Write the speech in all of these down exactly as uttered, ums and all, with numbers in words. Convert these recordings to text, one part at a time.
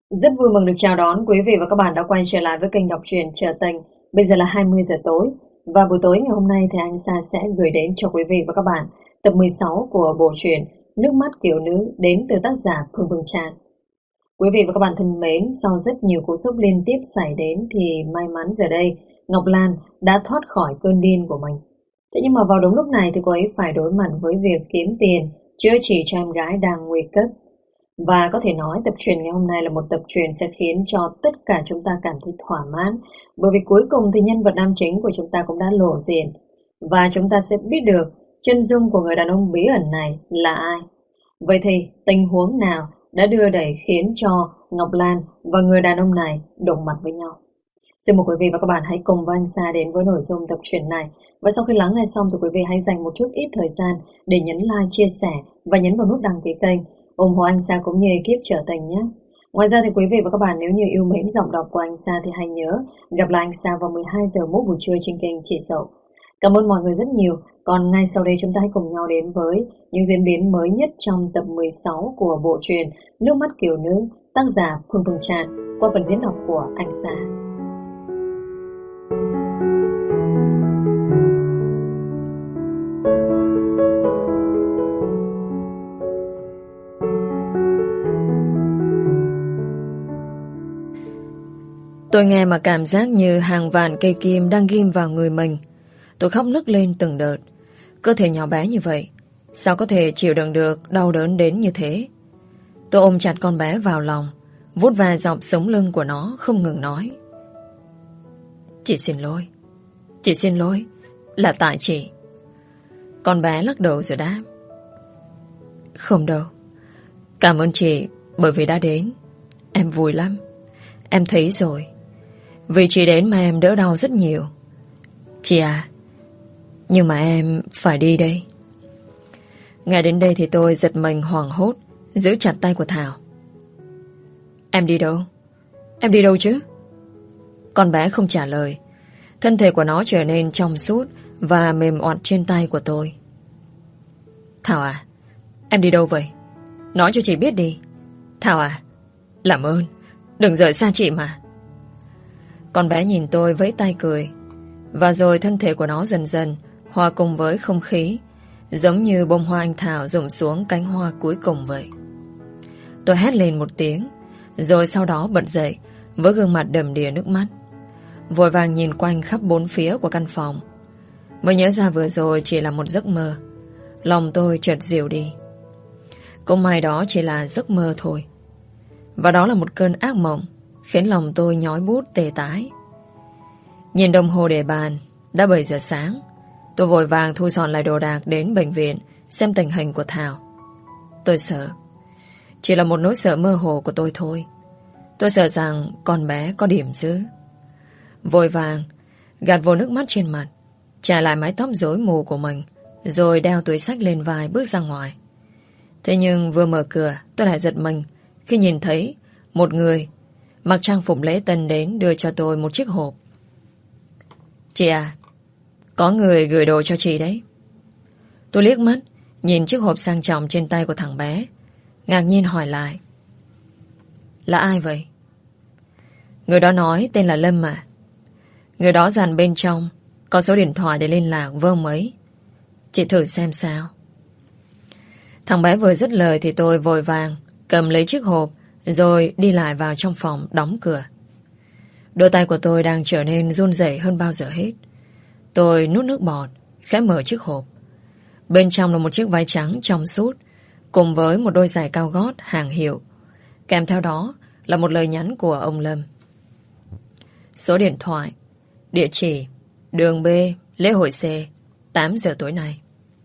Rất vui mừng được chào đón quý vị và các bạn đã quay trở lại với kênh đọc truyện Trở Tình. Bây giờ là hai mươi giờ tối và buổi tối ngày hôm nay thì anh Sa sẽ gửi đến cho quý vị và các bạn tập mười sáu của bộ truyện Nước mắt kiểu nữ đến từ tác giả Phương Phương Tràn. Quý vị và các bạn thân mến, sau rất nhiều cú sốc liên tiếp xảy đến thì may mắn giờ đây Ngọc Lan đã thoát khỏi cơn điên của mình. Thế nhưng mà vào đúng lúc này thì cô ấy phải đối mặt với việc kiếm tiền chữa trị cho em gái đang nguy cấp. Và có thể nói tập truyện ngày hôm nay là một tập truyện sẽ khiến cho tất cả chúng ta cảm thấy thỏa mãn, bởi vì cuối cùng thì nhân vật nam chính của chúng ta cũng đã lộ diện và chúng ta sẽ biết được chân dung của người đàn ông bí ẩn này là ai. Vậy thì tình huống nào đã đưa đẩy khiến cho Ngọc Lan và người đàn ông này đụng mặt với nhau? Xin mời quý vị và các bạn hãy cùng với anh Sa đến với nội dung tập truyện này. Và sau khi lắng nghe xong thì quý vị hãy dành một chút ít thời gian để nhấn like, chia sẻ và nhấn vào nút đăng ký kênh, ủng hộ anh Sa cũng như ekip Trở Tình nhé. Ngoài ra thì quý vị và các bạn nếu như yêu mến giọng đọc của anh Sa thì hãy nhớ gặp lại anh Sa vào mười hai giờ mốt buổi trưa trên kênh Chị Dậu. Cảm ơn mọi người rất nhiều. Còn ngay sau đây chúng ta hãy cùng nhau đến với những diễn biến mới nhất trong tập mười sáu của bộ truyện Nước mắt kiểu nữ, tác giả Phương Phương Tràn, qua phần diễn đọc của anh Sa. Tôi nghe mà cảm giác như hàng vạn cây kim đang ghim vào người mình. Tôi khóc nức lên từng đợt. Cơ thể nhỏ bé như vậy, sao có thể chịu đựng được đau đớn đến như thế? Tôi ôm chặt con bé vào lòng, vuốt ve dọc sống lưng của nó không ngừng nói. Chị xin lỗi. Chị xin lỗi. Là tại chị. Con bé lắc đầu rồi đáp. Không đâu. Cảm ơn chị bởi vì đã đến. Em vui lắm. Em thấy rồi. Vì chị đến mà em đỡ đau rất nhiều. Chị à, nhưng mà em phải đi đây. Nghe đến đây thì tôi giật mình hoảng hốt, giữ chặt tay của Thảo. Em đi đâu? Em đi đâu chứ? Con bé không trả lời. Thân thể của nó trở nên trong suốt và mềm oặt trên tay của tôi. Thảo à, em đi đâu vậy? Nói cho chị biết đi. Thảo à, làm ơn, đừng rời xa chị mà. Con bé nhìn tôi với tay cười. Và rồi thân thể của nó dần dần hòa cùng với không khí, giống như bông hoa anh Thảo rụng xuống cánh hoa cuối cùng vậy. Tôi hét lên một tiếng, rồi sau đó bật dậy với gương mặt đầm đìa nước mắt, vội vàng nhìn quanh khắp bốn phía của căn phòng. Mới nhớ ra vừa rồi chỉ là một giấc mơ. Lòng tôi chợt dịu đi. Cũng may đó chỉ là giấc mơ thôi. Và đó là một cơn ác mộng khiến lòng tôi nhói bút tê tái. Nhìn đồng hồ để bàn, đã bảy giờ sáng. Tôi vội vàng thu dọn lại đồ đạc đến bệnh viện xem tình hình của Thảo. Tôi sợ. Chỉ là một nỗi sợ mơ hồ của tôi thôi. Tôi sợ rằng con bé có điểm dữ. Vội vàng gạt vô nước mắt trên mặt, trả lại mái tóc rối mù của mình, rồi đeo túi xách lên vai bước ra ngoài. Thế nhưng vừa mở cửa, tôi lại giật mình khi nhìn thấy một người mặc trang phục lễ tân đến đưa cho tôi một chiếc hộp. Chị à, có người gửi đồ cho chị đấy. Tôi liếc mắt nhìn chiếc hộp sang trọng trên tay của thằng bé, ngạc nhiên hỏi lại. Là ai vậy? Người đó nói tên là Lâm à. Người đó dàn bên trong có số điện thoại để liên lạc với ông ấy. Chị thử xem sao. Thằng bé vừa dứt lời thì tôi vội vàng cầm lấy chiếc hộp, rồi đi lại vào trong phòng đóng cửa. Đôi tay của tôi đang trở nên run rẩy hơn bao giờ hết. Tôi nuốt nước bọt, khẽ mở chiếc hộp. Bên trong là một chiếc váy trắng trong suốt, cùng với một đôi giày cao gót hàng hiệu. Kèm theo đó là một lời nhắn của ông Lâm. Số điện thoại, địa chỉ, đường B, lễ hội C, tám giờ tối nay.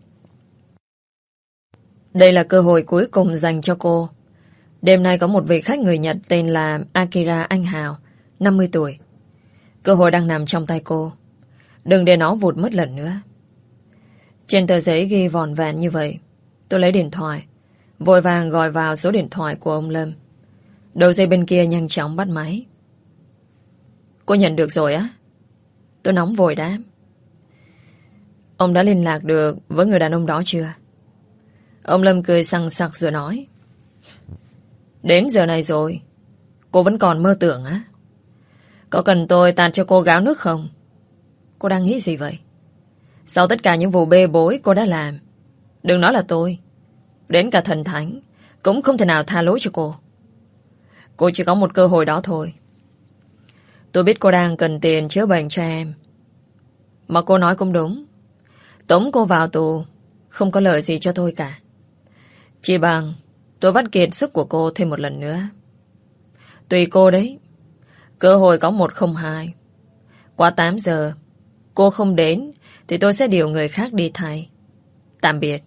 Đây là cơ hội cuối cùng dành cho cô. Đêm nay có một vị khách người Nhật tên là Akira Anh Hào, năm mươi tuổi. Cơ hội đang nằm trong tay cô. Đừng để nó vụt mất lần nữa. Trên tờ giấy ghi vòn vẹn như vậy. Tôi lấy điện thoại, vội vàng gọi vào số điện thoại của ông Lâm. Đầu dây bên kia nhanh chóng bắt máy. Cô nhận được rồi á? Tôi nóng vội đáp. Ông đã liên lạc được với người đàn ông đó chưa? Ông Lâm cười sằng sặc rồi nói. Đến giờ này rồi, Cô vẫn còn mơ tưởng á? Có cần tôi tạt cho cô gáo nước không? Cô đang nghĩ gì vậy? Sau tất cả những vụ bê bối cô đã làm, đừng nói là tôi, đến cả thần thánh cũng không thể nào tha lỗi cho cô. Cô chỉ có một cơ hội đó thôi. Tôi biết cô đang cần tiền chữa bệnh cho em, mà cô nói cũng đúng. Tống cô vào tù không có lợi gì cho tôi cả. Chỉ bằng tôi vắt kiệt sức của cô thêm một lần nữa. Tùy cô đấy. Cơ hội có một không hai. Qua tám giờ cô không đến thì tôi sẽ điều người khác đi thay. Tạm biệt.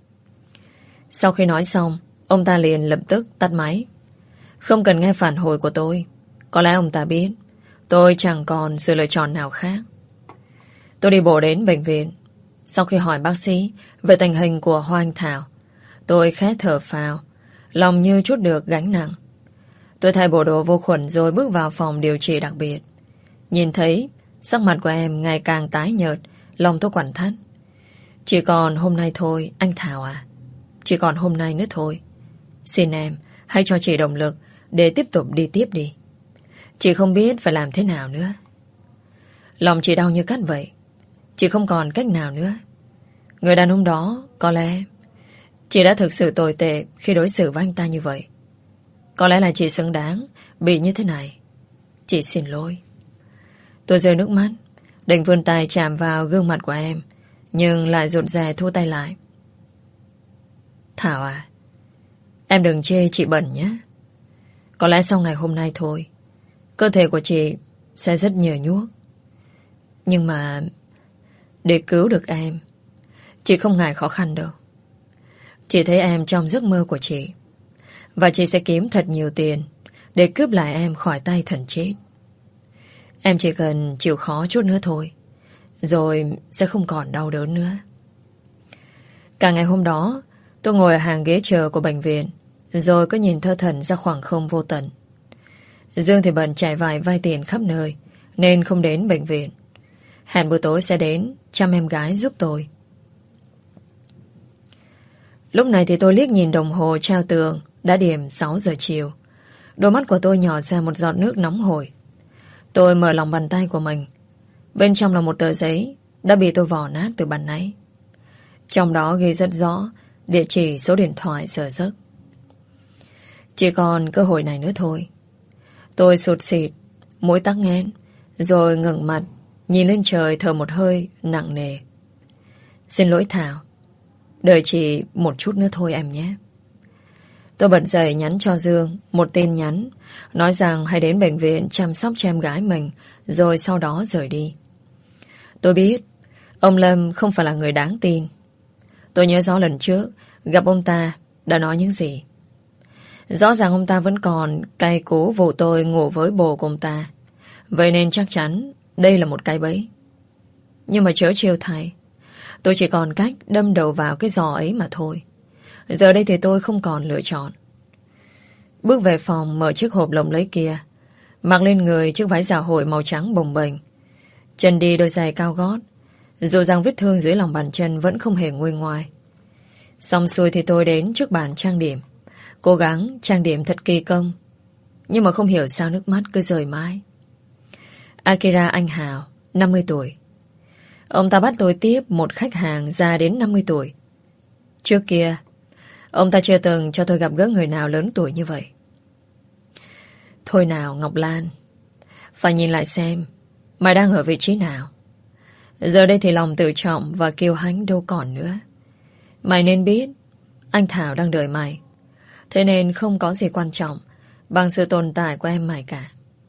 Sau khi nói xong, ông ta liền lập tức tắt máy. Không cần nghe phản hồi của tôi. Có lẽ ông ta biết tôi chẳng còn sự lựa chọn nào khác. Tôi đi bộ đến bệnh viện. Sau khi hỏi bác sĩ về tình hình của Hoa Anh Thảo, tôi khẽ thở phào, lòng như chút được gánh nặng. Tôi thay bộ đồ vô khuẩn rồi bước vào phòng điều trị đặc biệt. Nhìn thấy sắc mặt của em ngày càng tái nhợt, lòng tôi quặn thắt. Chỉ còn hôm nay thôi, anh Thảo à. Chỉ còn hôm nay nữa thôi. Xin em hãy cho chị động lực để tiếp tục đi tiếp đi. Chị không biết phải làm thế nào nữa. Lòng chị đau như cắt vậy. Chị không còn cách nào nữa. Người đàn ông đó có lẽ chị đã thực sự tồi tệ khi đối xử với anh ta như vậy. Có lẽ là chị xứng đáng bị như thế này. Chị xin lỗi. Tôi rơi nước mắt, định vươn tay chạm vào gương mặt của em, nhưng lại rụt rè thu tay lại. Thảo à, em đừng chê chị bẩn nhé. Có lẽ sau ngày hôm nay thôi, cơ thể của chị sẽ rất nhờ nhuốc. Nhưng mà để cứu được em, chị không ngại khó khăn đâu. Chị thấy em trong giấc mơ của chị, và chị sẽ kiếm thật nhiều tiền để cướp lại em khỏi tay thần chết. Em chỉ cần chịu khó chút nữa thôi, rồi sẽ không còn đau đớn nữa. Cả ngày hôm đó, tôi ngồi ở hàng ghế chờ của bệnh viện, rồi cứ nhìn thơ thẩn ra khoảng không vô tận. Dương thì bận chạy vài vay tiền khắp nơi, nên không đến bệnh viện. Hẹn buổi tối sẽ đến chăm em gái giúp tôi. Lúc này thì tôi liếc nhìn đồng hồ treo tường, đã điểm sáu giờ chiều. Đôi mắt của tôi nhỏ ra một giọt nước nóng hổi. Tôi mở lòng bàn tay của mình. Bên trong là một tờ giấy đã bị tôi vò nát từ ban nãy. Trong đó ghi rất rõ địa chỉ, số điện thoại, giờ giấc. Chỉ còn cơ hội này nữa thôi. Tôi sụt sịt, mũi tắc nghẽn, rồi ngẩng mặt nhìn lên trời thở một hơi nặng nề. Xin lỗi Thảo, đợi chị một chút nữa thôi em nhé. Tôi bật dậy nhắn cho Dương một tin nhắn, nói rằng hãy đến bệnh viện chăm sóc cho em gái mình, rồi sau đó rời đi. Tôi biết ông Lâm không phải là người đáng tin. Tôi nhớ rõ lần trước gặp ông ta đã nói những gì. Rõ ràng ông ta vẫn còn cay cú vụ tôi ngủ với bồ của ông ta. Vậy nên chắc chắn đây là một cái bẫy. Nhưng mà chớ trêu thay, tôi chỉ còn cách đâm đầu vào cái giò ấy mà thôi. Giờ đây thì tôi không còn lựa chọn. Bước về phòng, mở chiếc hộp lồng lấy kia, mặc lên người chiếc váy dạ hội màu trắng bồng bềnh, chân đi đôi giày cao gót. Dù rằng vết thương dưới lòng bàn chân vẫn không hề nguôi ngoai. Xong xuôi thì tôi đến trước bàn trang điểm, cố gắng trang điểm thật kỳ công. Nhưng mà không hiểu sao nước mắt cứ rơi mãi. Akira Anh Hào, năm mươi tuổi. Ông ta bắt tôi tiếp một khách hàng già đến năm mươi tuổi. Trước kia ông ta chưa từng cho tôi gặp gỡ người nào lớn tuổi như vậy. Thôi nào Ngọc Lan, phải nhìn lại xem mày đang ở vị trí nào. Giờ đây thì lòng tự trọng và kiêu hãnh đâu còn nữa. Mày nên biết anh Thảo đang đợi mày. Thế nên không có gì quan trọng bằng sự tồn tại của em mày cả.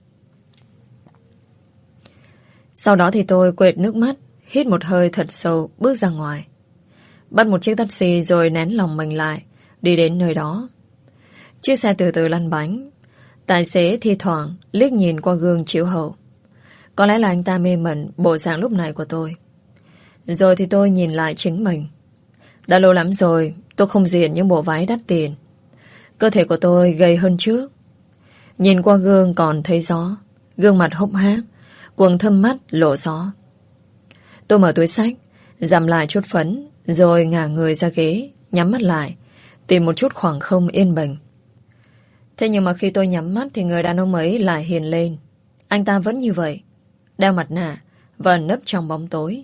Sau đó thì tôi quệt nước mắt, hít một hơi thật sâu, bước ra ngoài. Bắt một chiếc taxi rồi nén lòng mình lại, đi đến nơi đó. Chiếc xe từ từ lăn bánh. Tài xế thi thoảng liếc nhìn qua gương chiếu hậu. Có lẽ là anh ta mê mẩn bộ dạng lúc này của tôi. Rồi thì tôi nhìn lại chính mình. Đã lâu lắm rồi tôi không diện những bộ váy đắt tiền. Cơ thể của tôi gầy hơn trước. Nhìn qua gương còn thấy gió, gương mặt hốc hác, quầng thâm mắt lộ gió. Tôi mở túi xách, dằm lại chút phấn, rồi ngả người ra ghế, nhắm mắt lại, tìm một chút khoảng không yên bình. Thế nhưng mà khi tôi nhắm mắt thì người đàn ông ấy lại hiền lên. Anh ta vẫn như vậy, đeo mặt nạ và ẩn nấp trong bóng tối.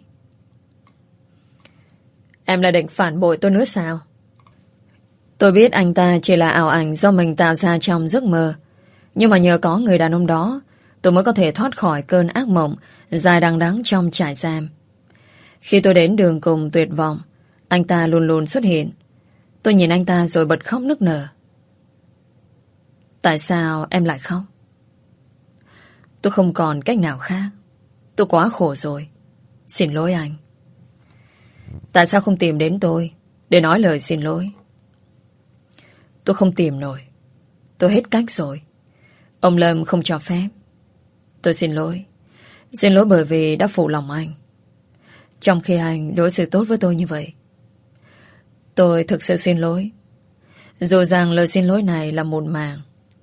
Em lại định phản bội tôi nữa sao? Tôi biết anh ta chỉ là ảo ảnh do mình tạo ra trong giấc mơ. Nhưng mà nhờ có người đàn ông đó, tôi mới có thể thoát khỏi cơn ác mộng dài đằng đẵng trong trại giam. Khi tôi đến đường cùng tuyệt vọng, anh ta luôn luôn xuất hiện. Tôi nhìn anh ta rồi bật khóc nức nở. Tại sao em lại khóc? Tôi không còn cách nào khác. Tôi quá khổ rồi. Xin lỗi anh. Tại sao không tìm đến tôi để nói lời xin lỗi? Tôi không tìm nổi. Tôi hết cách rồi. Ông Lâm không cho phép. Tôi xin lỗi. Xin lỗi bởi vì đã phụ lòng anh. Trong khi anh đối xử tốt với tôi như vậy. Tôi thực sự xin lỗi. Dù rằng lời xin lỗi này là một màng.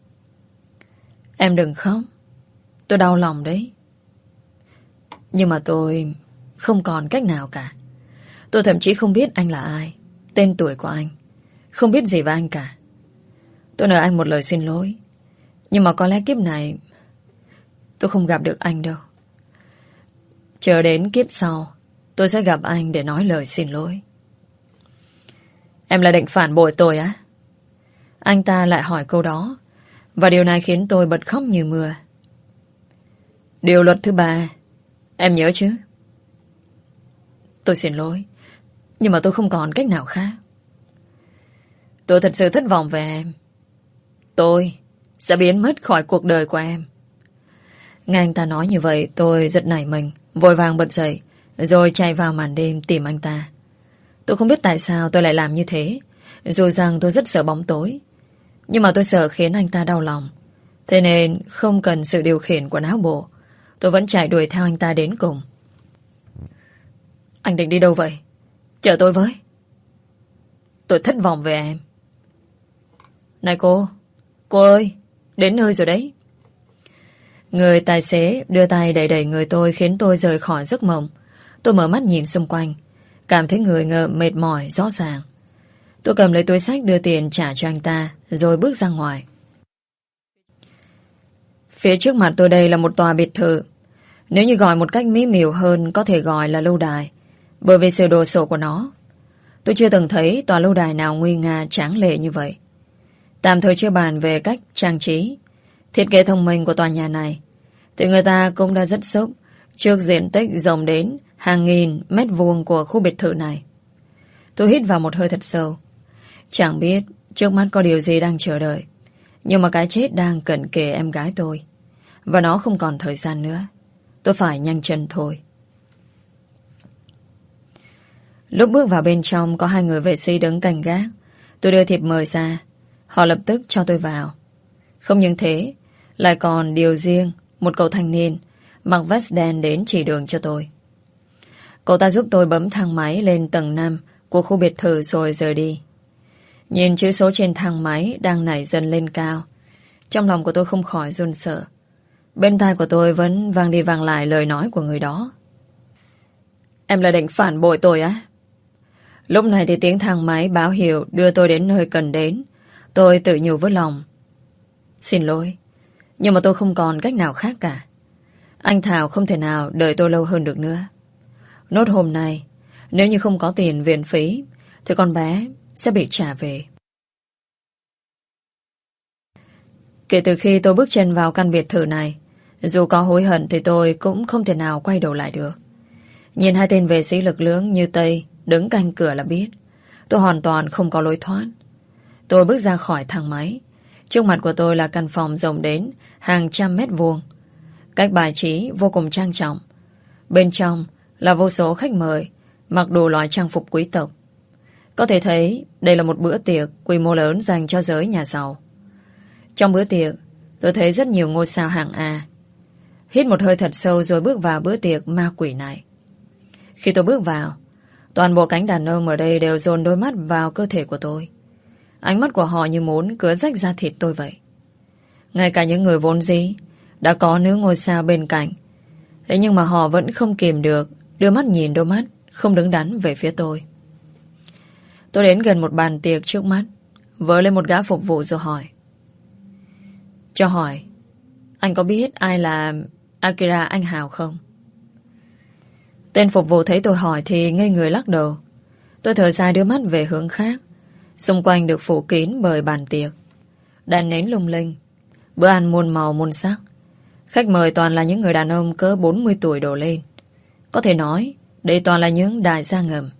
Em đừng khóc. Tôi đau lòng đấy. Nhưng mà tôi không còn cách nào cả. Tôi thậm chí không biết anh là ai, tên tuổi của anh, không biết gì về anh cả. Tôi nợ anh một lời xin lỗi. Nhưng mà có lẽ kiếp này tôi không gặp được anh đâu. Chờ đến kiếp sau, tôi sẽ gặp anh để nói lời xin lỗi. Em là định phản bội tôi á? Anh ta lại hỏi câu đó, và điều này khiến tôi bật khóc như mưa. Điều luật thứ ba, em nhớ chứ? Tôi xin lỗi, nhưng mà tôi không còn cách nào khác. Tôi thật sự thất vọng về em. Tôi sẽ biến mất khỏi cuộc đời của em. Nghe anh ta nói như vậy, tôi giật nảy mình, vội vàng bật dậy, rồi chạy vào màn đêm tìm anh ta. Tôi không biết tại sao tôi lại làm như thế, dù rằng tôi rất sợ bóng tối. Nhưng mà tôi sợ khiến anh ta đau lòng. Thế nên không cần sự điều khiển của não bộ, tôi vẫn chạy đuổi theo anh ta đến cùng. Anh định đi đâu vậy? Chờ tôi với. Tôi thất vọng về em. Này cô, cô ơi, đến nơi rồi đấy. Người tài xế đưa tay đẩy đẩy người tôi khiến tôi rời khỏi giấc mộng. Tôi mở mắt nhìn xung quanh, cảm thấy người ngợm mệt mỏi rõ ràng. Tôi cầm lấy túi xách đưa tiền trả cho anh ta, rồi bước ra ngoài. Phía trước mặt tôi đây là một tòa biệt thự. Nếu như gọi một cách mỹ miều hơn, có thể gọi là lâu đài, bởi vì sự đồ sộ của nó. Tôi chưa từng thấy tòa lâu đài nào nguy nga tráng lệ như vậy. Tạm thời chưa bàn về cách trang trí, thiết kế thông minh của tòa nhà này, thì người ta cũng đã rất sốc trước diện tích rộng đến hàng nghìn mét vuông của khu biệt thự này. Tôi hít vào một hơi thật sâu. Chẳng biết trước mắt có điều gì đang chờ đợi, nhưng mà cái chết đang cận kề em gái tôi, và nó không còn thời gian nữa. Tôi phải nhanh chân thôi. Lúc bước vào bên trong, có hai người vệ sĩ đứng canh gác. Tôi đưa thiệp mời ra. Họ lập tức cho tôi vào. Không những thế, lại còn điều riêng một cậu thanh niên mặc vest đen đến chỉ đường cho tôi. Cậu ta giúp tôi bấm thang máy lên tầng năm của khu biệt thự rồi rời đi. Nhìn chữ số trên thang máy đang nảy dần lên cao, trong lòng của tôi không khỏi run sợ. Bên tai của tôi vẫn vang đi vang lại lời nói của người đó. Em là định phản bội tôi á? Lúc này thì tiếng thang máy báo hiệu đưa tôi đến nơi cần đến. Tôi tự nhủ với lòng. Xin lỗi, nhưng mà tôi không còn cách nào khác cả. Anh Thảo không thể nào đợi tôi lâu hơn được nữa. Nốt hôm nay, nếu như không có tiền viện phí, thì con bé sẽ bị trả về. Kể từ khi tôi bước chân vào căn biệt thự này, dù có hối hận thì tôi cũng không thể nào quay đầu lại được. Nhìn hai tên vệ sĩ lực lưỡng như Tây đứng canh cửa là biết tôi hoàn toàn không có lối thoát. Tôi bước ra khỏi thang máy. Trước mặt của tôi là căn phòng rộng đến hàng trăm mét vuông, cách bài trí vô cùng trang trọng. Bên trong là vô số khách mời mặc đủ loại trang phục quý tộc. Có thể thấy đây là một bữa tiệc quy mô lớn dành cho giới nhà giàu. Trong bữa tiệc, tôi thấy rất nhiều ngôi sao hạng A. Hít một hơi thật sâu rồi bước vào bữa tiệc ma quỷ này. Khi tôi bước vào, toàn bộ cánh đàn ông ở đây đều dồn đôi mắt vào cơ thể của tôi. Ánh mắt của họ như muốn cứa rách da thịt tôi vậy. Ngay cả những người vốn dĩ đã có nữ ngôi sao bên cạnh, thế nhưng mà họ vẫn không kìm được đưa mắt nhìn đôi mắt không đứng đắn về phía tôi. Tôi đến gần một bàn tiệc trước mắt, vớ lên một gã phục vụ rồi hỏi. Cho hỏi, anh có biết ai là Akira Anh Hào không? Tên phục vụ thấy tôi hỏi thì ngây người lắc đầu. Tôi thở dài đưa mắt về hướng khác. Xung quanh được phủ kín bởi bàn tiệc, đèn nến lung linh, bữa ăn muôn màu muôn sắc. Khách mời toàn là những người đàn ông cỡ bốn mươi tuổi đổ lên. Có thể nói đây toàn là những đại gia ngầm.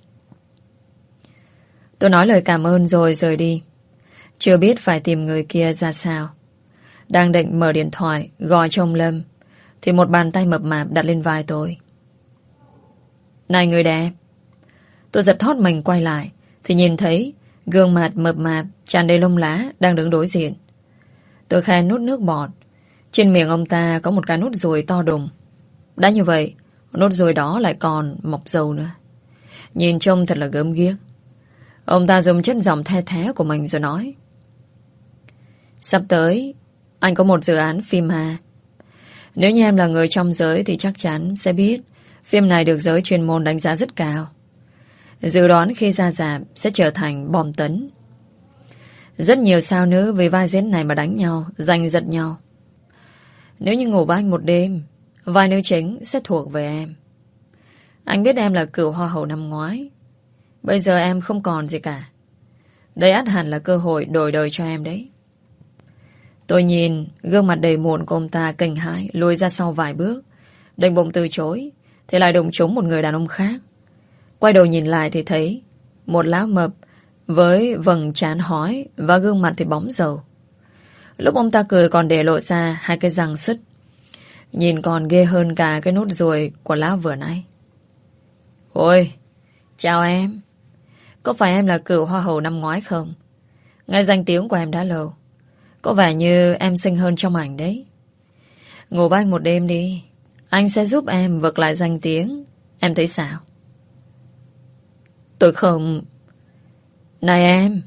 Tôi nói lời cảm ơn rồi rời đi. Chưa biết phải tìm người kia ra sao. Đang định mở điện thoại gọi cho ông Lâm thì một bàn tay mập mạp đặt lên vai tôi. Này người đẹp. Tôi giật thót mình quay lại thì nhìn thấy gương mặt mập mạp tràn đầy lông lá đang đứng đối diện. Tôi khẽ nuốt nước bọt. Trên miệng ông ta có một cái nốt ruồi to đùng. Đã như vậy, nốt ruồi đó lại còn mọc dầu nữa. Nhìn trông thật là gớm ghiếc. Ông ta dùng chất giọng the thé của mình rồi nói: Sắp tới anh có một dự án phim hà. Nếu như em là người trong giới thì chắc chắn sẽ biết phim này được giới chuyên môn đánh giá rất cao. Dự đoán khi ra rạp sẽ trở thành bom tấn. Rất nhiều sao nữ vì vai diễn này mà đánh nhau, giành giật nhau. Nếu như ngủ với anh một đêm, vai nữ chính sẽ thuộc về em. Anh biết em là cựu hoa hậu năm ngoái. Bây giờ em không còn gì cả. Đây ắt hẳn là cơ hội đổi đời cho em đấy. Tôi nhìn gương mặt đầy muộn của ông ta kinh hãi lùi ra sau vài bước, định bụng từ chối thì lại đụng trúng một người đàn ông khác. Quay đầu nhìn lại thì thấy một lão mập với vầng trán hói và gương mặt thì bóng dầu. Lúc ông ta cười còn để lộ ra hai cái răng sứt, nhìn còn ghê hơn cả cái nốt ruồi của lão vừa nãy. Ôi, chào em. Có phải em là cựu hoa hậu năm ngoái không? Nghe danh tiếng của em đã lâu. Có vẻ như em xinh hơn trong ảnh đấy. Ngủ với anh một đêm đi. Anh sẽ giúp em vực lại danh tiếng. Em thấy sao? Tôi không... Này em.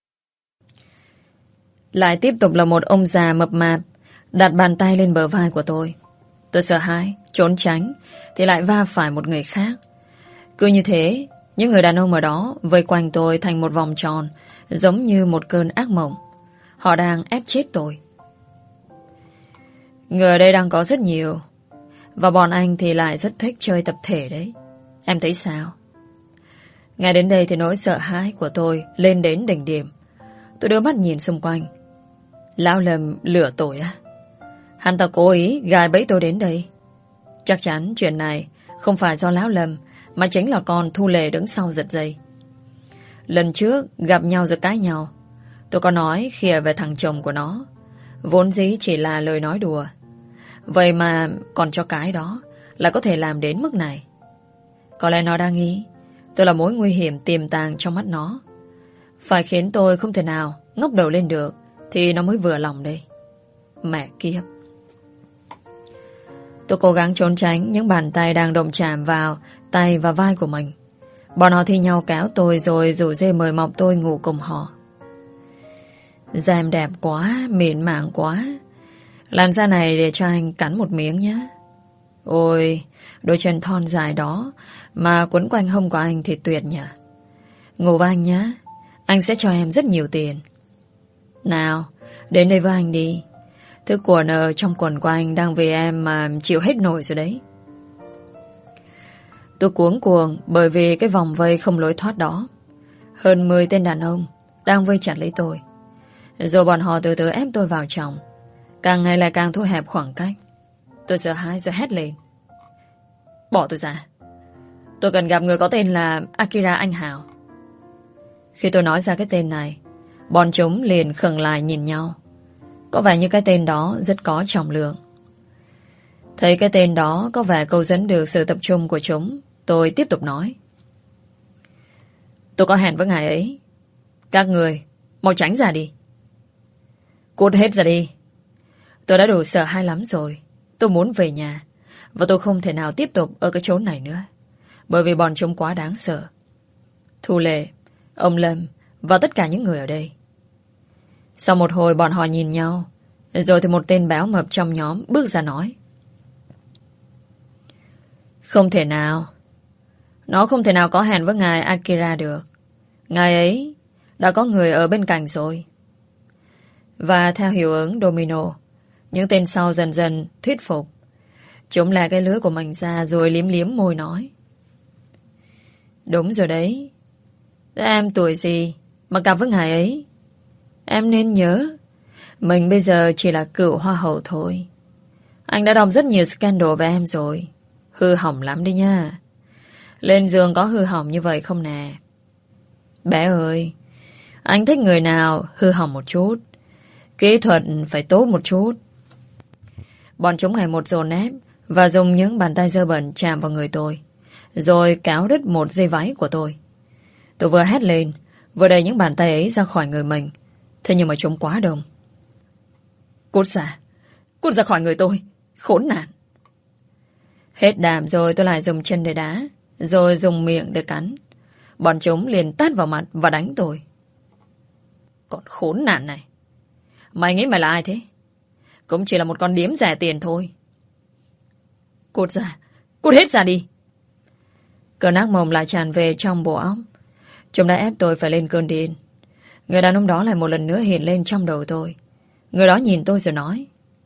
Lại tiếp tục là một ông già mập mạp đặt bàn tay lên bờ vai của tôi. Tôi sợ hãi, trốn tránh thì lại va phải một người khác. Cứ như thế, những người đàn ông ở đó vây quanh tôi thành một vòng tròn, giống như một cơn ác mộng. Họ đang ép chết tôi. Người ở đây đang có rất nhiều, và bọn anh thì lại rất thích chơi tập thể đấy. Em thấy sao? Ngay đến đây thì nỗi sợ hãi của tôi lên đến đỉnh điểm. Tôi đưa mắt nhìn xung quanh. Lão Lâm lừa tôi á? Hắn ta cố ý gài bẫy tôi đến đây. Chắc chắn chuyện này không phải do Lão Lâm, mà chính là con Thu Lệ đứng sau giật dây. Lần trước gặp nhau rồi cãi nhau, tôi có nói khìa về thằng chồng của nó, vốn dĩ chỉ là lời nói đùa. Vậy mà còn cho cái đó là có thể làm đến mức này. Có lẽ nó đang nghĩ tôi là mối nguy hiểm tiềm tàng trong mắt nó. Phải khiến tôi không thể nào ngóc đầu lên được thì nó mới vừa lòng đây. Mẹ kiếp. Tôi cố gắng trốn tránh những bàn tay đang động chạm vào tay và vai của mình. Bọn họ thi nhau kéo tôi rồi rủ dê mời mọc tôi ngủ cùng họ. Da em đẹp quá, mịn màng quá. Làn da này để cho anh cắn một miếng nhé. Ôi, đôi chân thon dài đó mà quấn quanh hông của anh thì tuyệt nhỉ. Ngủ với anh nhé. Anh sẽ cho em rất nhiều tiền. Nào, đến đây với anh đi. Thứ quần ở trong quần của anh đang vì em mà chịu hết nổi rồi đấy. Tôi cuống cuồng bởi vì cái vòng vây không lối thoát đó. Hơn mười tên đàn ông đang vây chặt lấy tôi. Rồi bọn họ từ từ ép tôi vào trong. Càng ngày lại càng thu hẹp khoảng cách. Tôi sợ hãi rồi hét lên. Bỏ tôi ra. Tôi cần gặp người có tên là Akira Anh Hào. Khi tôi nói ra cái tên này, bọn chúng liền khựng lại nhìn nhau. Có vẻ như cái tên đó rất có trọng lượng. Thấy cái tên đó có vẻ câu dẫn được sự tập trung của chúng, tôi tiếp tục nói. Tôi có hẹn với ngài ấy. Các người mau tránh ra đi. Cút hết ra đi. Tôi đã đủ sợ hãi lắm rồi. Tôi muốn về nhà. Và tôi không thể nào tiếp tục ở cái chốn này nữa, bởi vì bọn chúng quá đáng sợ. Thu Lệ, ông Lâm và tất cả những người ở đây. Sau một hồi bọn họ nhìn nhau, rồi thì một tên béo mập trong nhóm bước ra nói. Không thể nào. Nó không thể nào có hẹn với ngài Akira được. Ngài ấy đã có người ở bên cạnh rồi. Và theo hiệu ứng domino, những tên sau dần dần thuyết phục. Chúng là cái lưới của mình ra rồi liếm liếm môi nói. Đúng rồi đấy. Em tuổi gì mà cặp với ngài ấy? Em nên nhớ, mình bây giờ chỉ là cựu hoa hậu thôi. Anh đã đọc rất nhiều scandal về em rồi. Hư hỏng lắm đấy nha. Lên giường có hư hỏng như vậy không nè? Bé ơi, anh thích người nào hư hỏng một chút, kỹ thuật phải tốt một chút. Bọn chúng ngày một dồn ép và dùng những bàn tay dơ bẩn chạm vào người tôi, rồi kéo đứt một dây váy của tôi. Tôi vừa hét lên, vừa đẩy những bàn tay ấy ra khỏi người mình. Thế nhưng mà chúng quá đông. Cút ra, cút ra khỏi người tôi, khốn nạn. Hết đàm rồi tôi lại dùng chân để đá, rồi dùng miệng để cắn. Bọn chúng liền tát vào mặt và đánh tôi. Còn khốn nạn này, mày nghĩ mày là ai thế? Cũng chỉ là một con điếm rẻ tiền thôi. Cút ra, cút hết ra đi. Cơn ác mộng lại tràn về trong bộ óc. Chúng đã ép tôi phải lên cơn điên. Người đàn ông đó lại một lần nữa hiện lên trong đầu tôi. Người đó nhìn tôi rồi nói.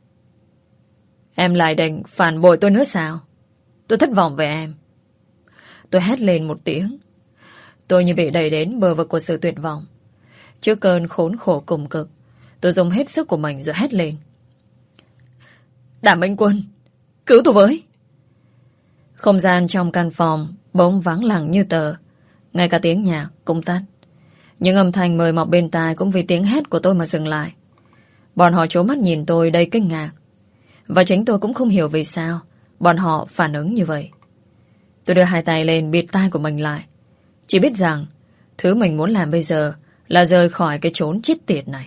Em lại định phản bội tôi nữa sao? Tôi thất vọng về em. Tôi hét lên một tiếng. Tôi như bị đẩy đến bờ vực của sự tuyệt vọng. Trước cơn khốn khổ cùng cực, tôi dùng hết sức của mình rồi hét lên. Đàm Minh Quân, cứu tôi với. Không gian trong căn phòng bỗng vắng lặng như tờ. Ngay cả tiếng nhạc cũng tắt. Những âm thanh mời mọc bên tai cũng vì tiếng hét của tôi mà dừng lại. Bọn họ trố mắt nhìn tôi đầy kinh ngạc. Và chính tôi cũng không hiểu vì sao bọn họ phản ứng như vậy. Tôi đưa hai tay lên bịt tai của mình lại. Chỉ biết rằng thứ mình muốn làm bây giờ là rời khỏi cái chốn chết tiệt này.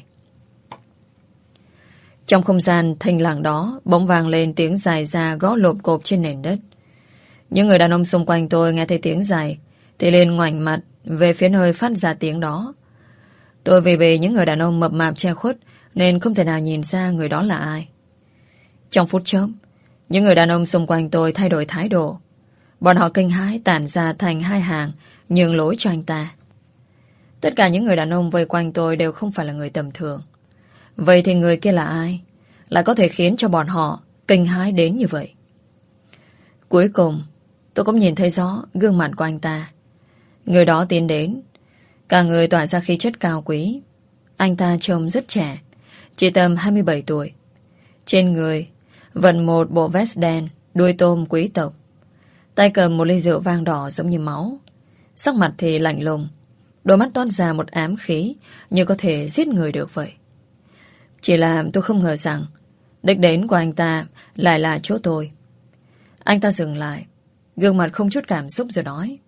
Trong không gian thinh lặng đó bỗng vang lên tiếng dài ra gõ lộp cộp trên nền đất. Những người đàn ông xung quanh tôi nghe thấy tiếng dài thì liền ngoảnh mặt về phía nơi phát ra tiếng đó. Tôi vì bị những người đàn ông mập mạp che khuất nên không thể nào nhìn ra người đó là ai. Trong phút chốc, những người đàn ông xung quanh tôi thay đổi thái độ. Bọn họ kinh hãi tản ra thành hai hàng, nhường lối cho anh ta. Tất cả những người đàn ông vây quanh tôi đều không phải là người tầm thường. Vậy thì người kia là ai? Lại có thể khiến cho bọn họ kinh hãi đến như vậy? Cuối cùng, tôi cũng nhìn thấy rõ gương mặt của anh ta. Người đó tiến đến. Cả người tỏa ra khí chất cao quý. Anh ta trông rất trẻ, chỉ tầm hai mươi bảy tuổi. Trên người vận một bộ vest đen, đuôi tôm quý tộc. Tay cầm một ly rượu vang đỏ giống như máu. Sắc mặt thì lạnh lùng. Đôi mắt toát ra một ám khí như có thể giết người được vậy. Chỉ là tôi không ngờ rằng đích đến của anh ta lại là chỗ tôi. Anh ta dừng lại, gương mặt không chút cảm xúc rồi nói.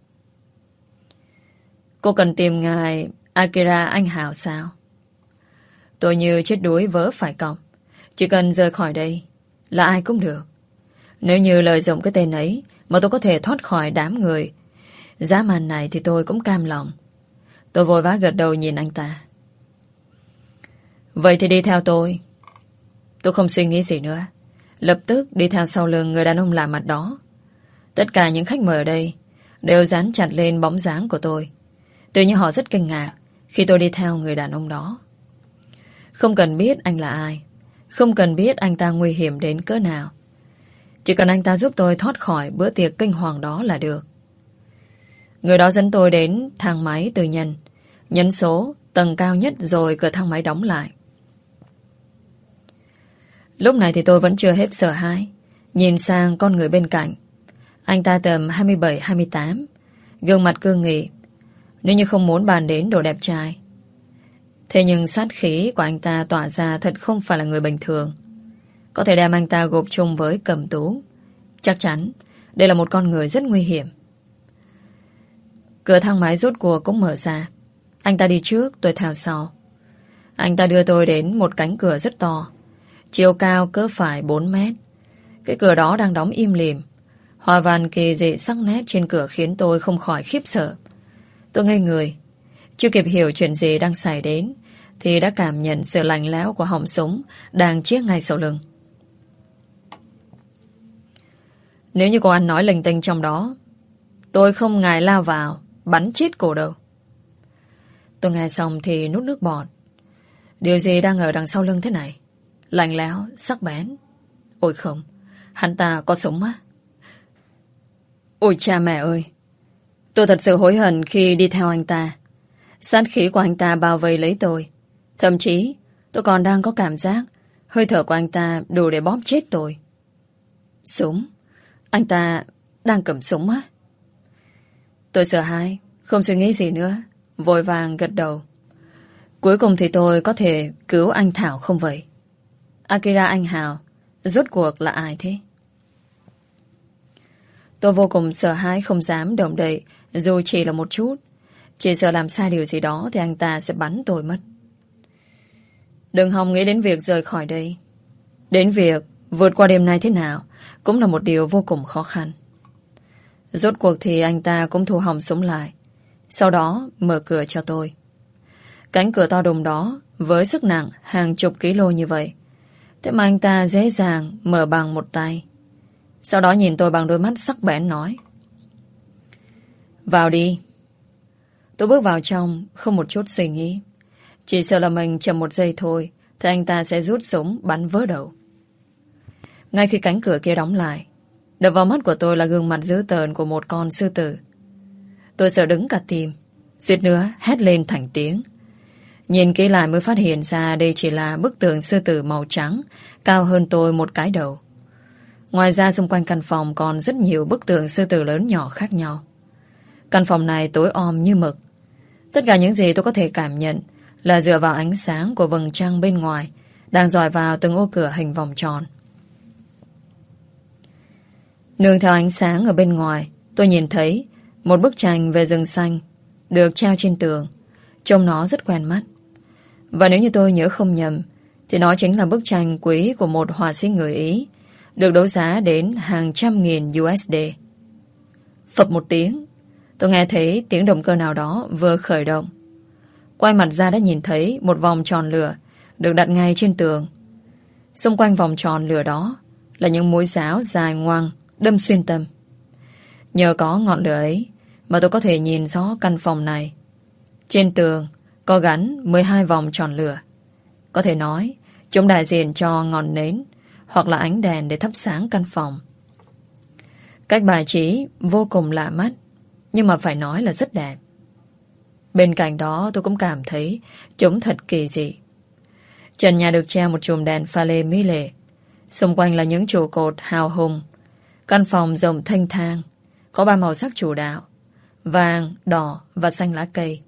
Cô cần tìm ngài Akira Anh Hào sao? Tôi như chết đuối vớ phải cọc. Chỉ cần rời khỏi đây là ai cũng được. Nếu như lợi dụng cái tên ấy mà tôi có thể thoát khỏi đám người dã man này thì tôi cũng cam lòng. Tôi vội vã gật đầu nhìn anh ta. Vậy thì đi theo tôi. Tôi không suy nghĩ gì nữa, lập tức đi theo sau lưng người đàn ông lạ mặt đó. Tất cả những khách mời ở đây đều dán chặt lên bóng dáng của tôi. Tự nhiên họ rất kinh ngạc khi tôi đi theo người đàn ông đó. Không cần biết anh là ai, không cần biết anh ta nguy hiểm đến cỡ nào. Chỉ cần anh ta giúp tôi thoát khỏi bữa tiệc kinh hoàng đó là được. Người đó dẫn tôi đến thang máy tư nhân, nhấn số tầng cao nhất rồi cửa thang máy đóng lại. Lúc này thì tôi vẫn chưa hết sợ hãi. Nhìn sang con người bên cạnh. Anh ta tầm hai mươi bảy hai mươi tám, gương mặt cương nghị. Nếu như không muốn bàn đến đồ đẹp trai. Thế nhưng sát khí của anh ta tỏa ra thật không phải là người bình thường. Có thể đem anh ta gộp chung với Cẩm Tú. Chắc chắn đây là một con người rất nguy hiểm. Cửa thang máy rốt cuộc cũng mở ra. Anh ta đi trước, tôi theo sau. Anh ta đưa tôi đến một cánh cửa rất to, chiều cao cỡ phải bốn mét. Cái cửa đó đang đóng im lìm. Hoa văn kỳ dị sắc nét trên cửa khiến tôi không khỏi khiếp sợ. Tôi ngây người. Chưa kịp hiểu chuyện gì đang xảy đến thì đã cảm nhận sự lạnh lẽo của họng súng đang chiếc ngay sau lưng. Nếu như cô ăn nói linh tinh trong đó, tôi không ngại lao vào bắn chết cô đâu. Tôi nghe xong thì nuốt nước bọt. Điều gì đang ở đằng sau lưng thế này? Lạnh lẽo, sắc bén. Ôi không, hắn ta có súng á? Ôi cha mẹ ơi! Tôi thật sự hối hận khi đi theo anh ta. Sát khí của anh ta bao vây lấy tôi. Thậm chí tôi còn đang có cảm giác hơi thở của anh ta đủ để bóp chết tôi. Súng? Anh ta đang cầm súng á? Tôi sợ hãi, không suy nghĩ gì nữa, vội vàng gật đầu. Cuối cùng thì tôi có thể cứu anh Thảo không vậy? Akira anh Hào rốt cuộc là ai thế? Tôi vô cùng sợ hãi, không dám động đậy dù chỉ là một chút. Chỉ sợ làm sai điều gì đó thì anh ta sẽ bắn tôi mất. Đừng hòng nghĩ đến việc rời khỏi đây. Đến việc vượt qua đêm nay thế nào cũng là một điều vô cùng khó khăn. Rốt cuộc thì anh ta cũng thu hòm súng lại, sau đó mở cửa cho tôi. Cánh cửa to đùng đó với sức nặng hàng chục kg như vậy, thế mà anh ta dễ dàng mở bằng một tay. Sau đó nhìn tôi bằng đôi mắt sắc bén nói: vào đi. Tôi bước vào trong không một chút suy nghĩ. Chỉ sợ là mình chậm một giây thôi thì anh ta sẽ rút súng bắn vỡ đầu. Ngay khi cánh cửa kia đóng lại, đập vào mắt của tôi là gương mặt dữ tợn của một con sư tử. Tôi sợ đứng cả tim, suýt nữa hét lên thành tiếng. Nhìn kỹ lại mới phát hiện ra đây chỉ là bức tượng sư tử màu trắng, cao hơn tôi một cái đầu. Ngoài ra xung quanh căn phòng còn rất nhiều bức tượng sư tử lớn nhỏ khác nhau. Căn phòng này tối om như mực. Tất cả những gì tôi có thể cảm nhận là dựa vào ánh sáng của vầng trăng bên ngoài đang dọi vào từng ô cửa hình vòng tròn. Nương theo ánh sáng ở bên ngoài, tôi nhìn thấy một bức tranh về rừng xanh được treo trên tường. Trông nó rất quen mắt. Và nếu như tôi nhớ không nhầm thì nó chính là bức tranh quý của một họa sĩ người Ý, được đấu giá đến hàng trăm nghìn u ét đê. Phập một tiếng, tôi nghe thấy tiếng động cơ nào đó vừa khởi động. Quay mặt ra đã nhìn thấy một vòng tròn lửa được đặt ngay trên tường. Xung quanh vòng tròn lửa đó là những mũi giáo dài ngoằng đâm xuyên tâm. Nhờ có ngọn lửa ấy mà tôi có thể nhìn rõ căn phòng này. Trên tường có gắn mười hai vòng tròn lửa. Có thể nói chúng đại diện cho ngọn nến hoặc là ánh đèn để thắp sáng căn phòng. Cách bài trí vô cùng lạ mắt, nhưng mà phải nói là rất đẹp. Bên cạnh đó tôi cũng cảm thấy chúng thật kỳ dị. Trần nhà được treo một chùm đèn pha lê mỹ lệ. Xung quanh là những trụ cột hào hùng. Căn phòng rộng thênh thang, có ba màu sắc chủ đạo: vàng, đỏ và xanh lá cây.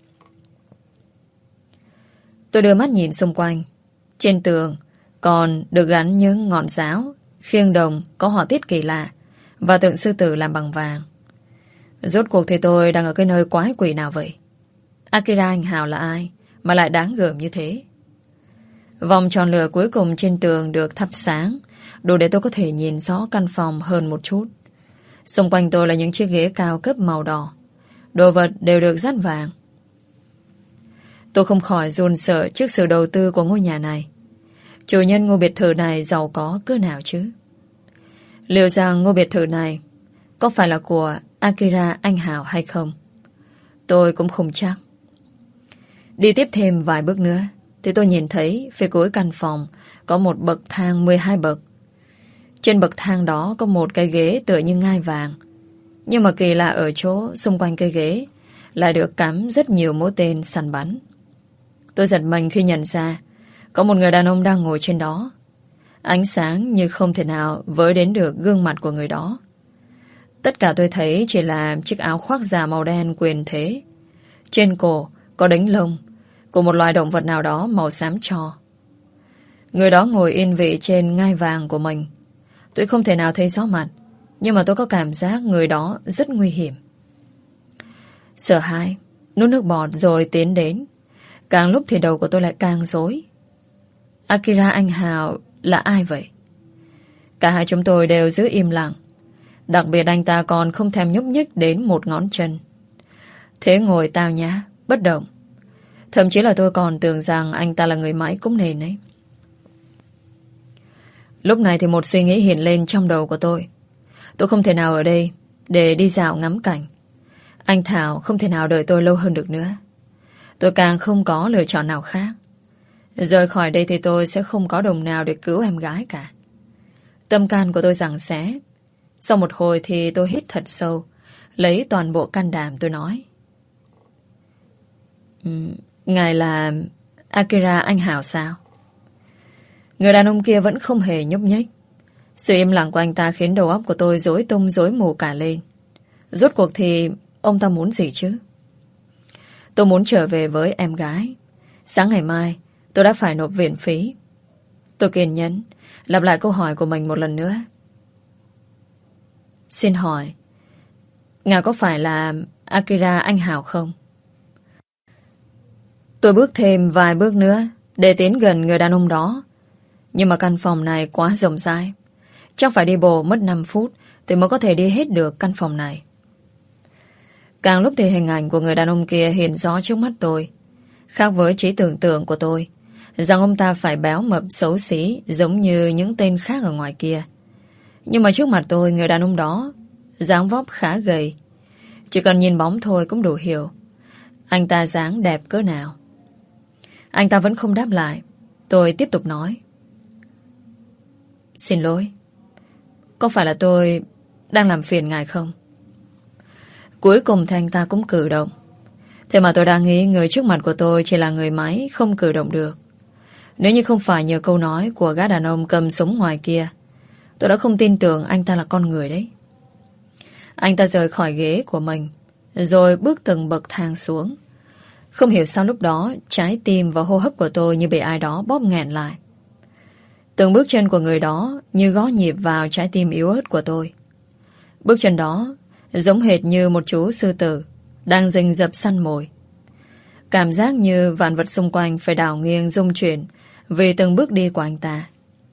Tôi đưa mắt nhìn xung quanh. Trên tường còn được gắn những ngọn giáo, khiêng đồng có họa tiết kỳ lạ và tượng sư tử làm bằng vàng. Rốt cuộc thì tôi đang ở cái nơi quái quỷ nào vậy? Akira anh Hào là ai mà lại đáng gờm như thế? Vòng tròn lửa cuối cùng trên tường được thắp sáng, đủ để tôi có thể nhìn rõ căn phòng hơn một chút. Xung quanh tôi là những chiếc ghế cao cấp màu đỏ. Đồ vật đều được dát vàng. Tôi không khỏi run sợ trước sự đầu tư của ngôi nhà này. Chủ nhân ngôi biệt thự này giàu có cỡ nào chứ? Liệu rằng ngôi biệt thự này có phải là của Akira anh Hào hay không? Tôi cũng không chắc. Đi tiếp thêm vài bước nữa thì tôi nhìn thấy phía cuối căn phòng có một bậc thang mười hai bậc. Trên bậc thang đó có một cái ghế tựa như ngai vàng. Nhưng mà kỳ lạ ở chỗ xung quanh cây ghế lại được cắm rất nhiều mũi tên săn bắn. Tôi giật mình khi nhận ra có một người đàn ông đang ngồi trên đó. Ánh sáng như không thể nào với đến được gương mặt của người đó. Tất cả tôi thấy chỉ là chiếc áo khoác giả màu đen quyền thế. Trên cổ có đính lông của một loài động vật nào đó màu xám tro. Người đó ngồi yên vị trên ngai vàng của mình. Tôi không thể nào thấy rõ mặt, nhưng mà tôi có cảm giác người đó rất nguy hiểm. Sợ hãi, nuốt nước bọt rồi tiến đến. Càng lúc thì đầu của tôi lại càng rối. Akira anh Hào là ai vậy? Cả hai chúng tôi đều giữ im lặng. Đặc biệt anh ta còn không thèm nhúc nhích đến một ngón chân. Thế ngồi tao nhã, bất động. Thậm chí là tôi còn tưởng rằng anh ta là người mãi cũng nền ấy. Lúc này thì một suy nghĩ hiện lên trong đầu của tôi. Tôi không thể nào ở đây để đi dạo ngắm cảnh. Anh Thảo không thể nào đợi tôi lâu hơn được nữa. Tôi càng không có lựa chọn nào khác. Rời khỏi đây thì tôi sẽ không có đồng nào để cứu em gái cả. Tâm can của tôi giằng xé. Sau một hồi thì tôi hít thật sâu, lấy toàn bộ can đảm tôi nói. Um, ngài là Akira anh Hảo sao? Người đàn ông kia vẫn không hề nhúc nhích. Sự im lặng của anh ta khiến đầu óc của tôi rối tung rối mù cả lên. Rốt cuộc thì ông ta muốn gì chứ? Tôi muốn trở về với em gái. Sáng ngày mai tôi đã phải nộp viện phí. Tôi kiên nhẫn lặp lại câu hỏi của mình một lần nữa. Xin hỏi, ngài có phải là Akira anh Hảo không? Tôi bước thêm vài bước nữa để tiến gần người đàn ông đó. Nhưng mà căn phòng này quá rộng rãi. Chắc phải đi bộ mất năm phút thì mới có thể đi hết được căn phòng này. Càng lúc thì hình ảnh của người đàn ông kia hiện rõ trước mắt tôi. Khác với trí tưởng tượng của tôi, rằng ông ta phải béo mập xấu xí giống như những tên khác ở ngoài kia. Nhưng mà trước mặt tôi, người đàn ông đó dáng vóc khá gầy. Chỉ cần nhìn bóng thôi cũng đủ hiểu anh ta dáng đẹp cỡ nào. Anh ta vẫn không đáp lại. Tôi tiếp tục nói. Xin lỗi, có phải là tôi đang làm phiền ngài không? Cuối cùng thì anh ta cũng cử động. Thế mà tôi đang nghĩ người trước mặt của tôi chỉ là người máy không cử động được. Nếu như không phải nhờ câu nói của gã đàn ông cầm súng ngoài kia, tôi đã không tin tưởng anh ta là con người đấy. Anh ta rời khỏi ghế của mình, rồi bước từng bậc thang xuống. Không hiểu sao lúc đó trái tim và hô hấp của tôi như bị ai đó bóp nghẹn lại. Từng bước chân của người đó như gõ nhịp vào trái tim yếu ớt của tôi. Bước chân đó giống hệt như một chú sư tử đang rình rập săn mồi. Cảm giác như vạn vật xung quanh phải đảo nghiêng rung chuyển vì từng bước đi của anh ta.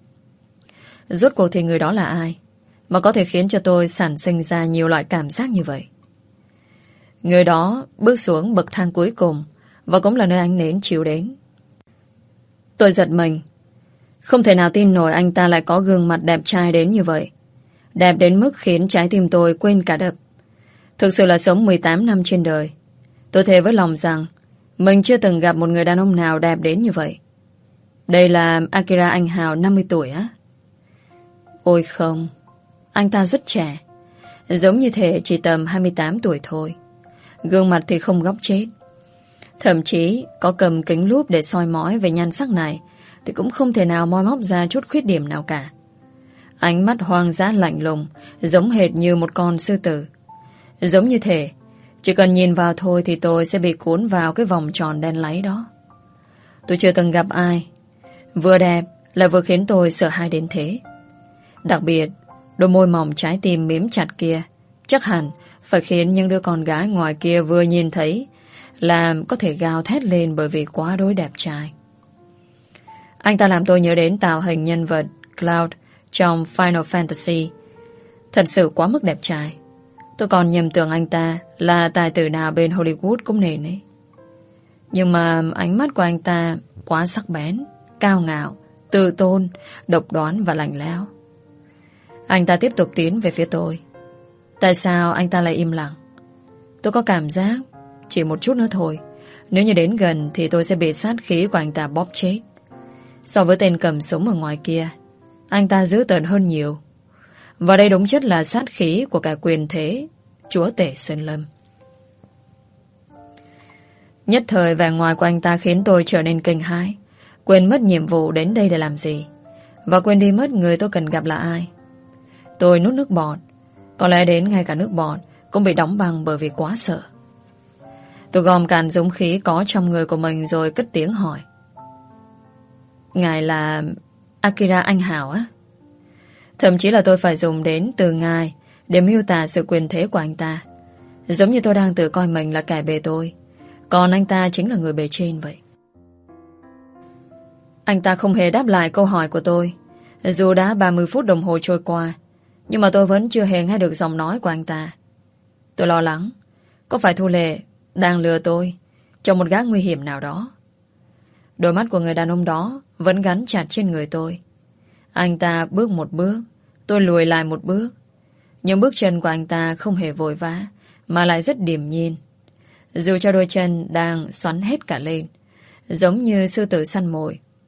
Rốt cuộc thì người đó là ai mà có thể khiến cho tôi sản sinh ra nhiều loại cảm giác như vậy? Người đó bước xuống bậc thang cuối cùng và cũng là nơi ánh nến chiếu đến. Tôi giật mình. Không thể nào tin nổi anh ta lại có gương mặt đẹp trai đến như vậy. Đẹp đến mức khiến trái tim tôi quên cả đập. Thực sự là sống mười tám năm trên đời, tôi thề với lòng rằng mình chưa từng gặp một người đàn ông nào đẹp đến như vậy. Đây là Akira anh Hào năm mươi tuổi á? Ôi không, anh ta rất trẻ, giống như thể chỉ tầm hai mươi tám tuổi thôi. Gương mặt thì không góc chết. Thậm chí có cầm kính lúp để soi mói về nhan sắc này thì cũng không thể nào moi móc ra chút khuyết điểm nào cả. Ánh mắt hoang dã lạnh lùng, giống hệt như một con sư tử. Giống như thể chỉ cần nhìn vào thôi thì tôi sẽ bị cuốn vào cái vòng tròn đen láy đó. Tôi chưa từng gặp ai vừa đẹp lại vừa khiến tôi sợ hãi đến thế. Đặc biệt, đôi môi mỏng trái tim mím chặt kia chắc hẳn phải khiến những đứa con gái ngoài kia vừa nhìn thấy là có thể gào thét lên bởi vì quá đối đẹp trai. Anh ta làm tôi nhớ đến tạo hình nhân vật Cloud trong Final Fantasy. Thật sự quá mức đẹp trai. Tôi còn nhầm tưởng anh ta là tài tử nào bên Hollywood cũng nền ấy. Nhưng mà ánh mắt của anh ta quá sắc bén, cao ngạo, tự tôn, độc đoán và lạnh lẽo. Anh ta tiếp tục tiến về phía tôi. Tại sao anh ta lại im lặng? Tôi có cảm giác chỉ một chút nữa thôi, nếu như đến gần thì tôi sẽ bị sát khí của anh ta bóp chết. So với tên cầm súng ở ngoài kia, anh ta dữ tợn hơn nhiều. Và đây đúng chất là sát khí của cả quyền thế chúa tể Sơn Lâm. Nhất thời vẻ ngoài của anh ta khiến tôi trở nên kinh hãi, quên mất nhiệm vụ đến đây để làm gì, và quên đi mất người tôi cần gặp là ai. Tôi nuốt nước bọt. Có lẽ đến ngay cả nước bọt cũng bị đóng băng bởi vì quá sợ. Tôi gom cạn dũng khí có trong người của mình rồi cất tiếng hỏi. Ngài là Akira anh Hảo á? Thậm chí là tôi phải dùng đến từ ngài để miêu tả sự quyền thế của anh ta, giống như tôi đang tự coi mình là kẻ bề tôi, còn anh ta chính là người bề trên vậy. Anh ta không hề đáp lại câu hỏi của tôi. Dù đã ba mươi phút đồng hồ trôi qua, nhưng mà tôi vẫn chưa hề nghe được giọng nói của anh ta. Tôi lo lắng có phải Thu Lệ đang lừa tôi trong một gã nguy hiểm nào đó. Đôi mắt của người đàn ông đó vẫn gắn chặt trên người tôi. Anh ta bước một bước, tôi lùi lại một bước. Nhưng bước chân của anh ta không hề vội vã, mà lại rất điềm nhiên. Dù cho đôi chân đang xoắn hết cả lên, giống như sư tử săn mồi,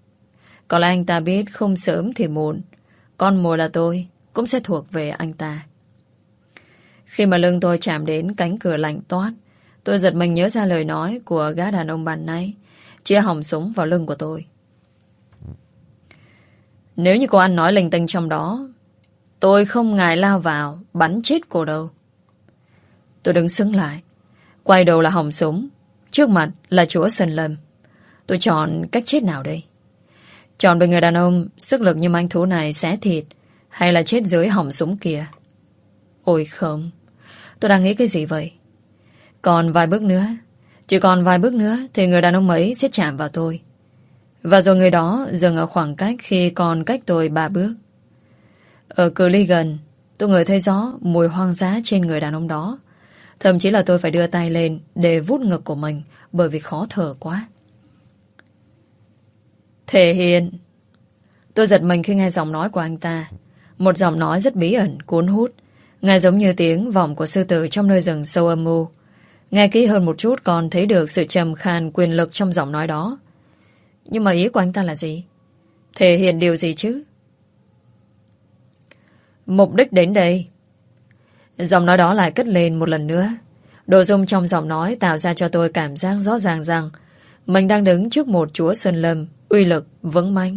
Có lẽ anh ta biết không sớm thì muộn, con mồi là tôi cũng sẽ thuộc về anh ta. Khi mà lưng tôi chạm đến cánh cửa lạnh toát, tôi giật mình nhớ ra lời nói của gã đàn ông ban nãy, chĩa họng súng vào lưng của tôi. Nếu như cô ăn nói linh tinh trong đó, tôi không ngại lao vào bắn chết cô đâu. Tôi đứng sững lại, quay đầu là họng súng, trước mặt là chúa Sơn Lâm. Tôi chọn cách chết nào đây? Chọn với người đàn ông sức lực như manh thú này xé thịt, hay là chết dưới họng súng kia? Ôi không, tôi đang nghĩ cái gì vậy? Còn vài bước nữa, chỉ còn vài bước nữa thì người đàn ông ấy sẽ chạm vào tôi. Và rồi người đó dừng ở khoảng cách khi còn cách tôi ba bước. Ở cự ly gần, tôi ngửi thấy rõ mùi hoang dã trên người đàn ông đó. Thậm chí là tôi phải đưa tay lên để vuốt ngực của mình bởi vì khó thở quá. Thể hiện. Tôi giật mình khi nghe giọng nói của anh ta. Một giọng nói rất bí ẩn, cuốn hút, nghe giống như tiếng vọng của sư tử trong nơi rừng sâu âm mưu. Nghe kỹ hơn một chút còn thấy được sự trầm khan quyền lực trong giọng nói đó. Nhưng mà ý của anh ta là gì? Thể hiện điều gì chứ? Mục đích đến đây. Giọng nói đó lại cất lên một lần nữa. Độ rung trong giọng nói tạo ra cho tôi cảm giác rõ ràng rằng mình đang đứng trước một chúa Sơn Lâm uy lực vững mãnh.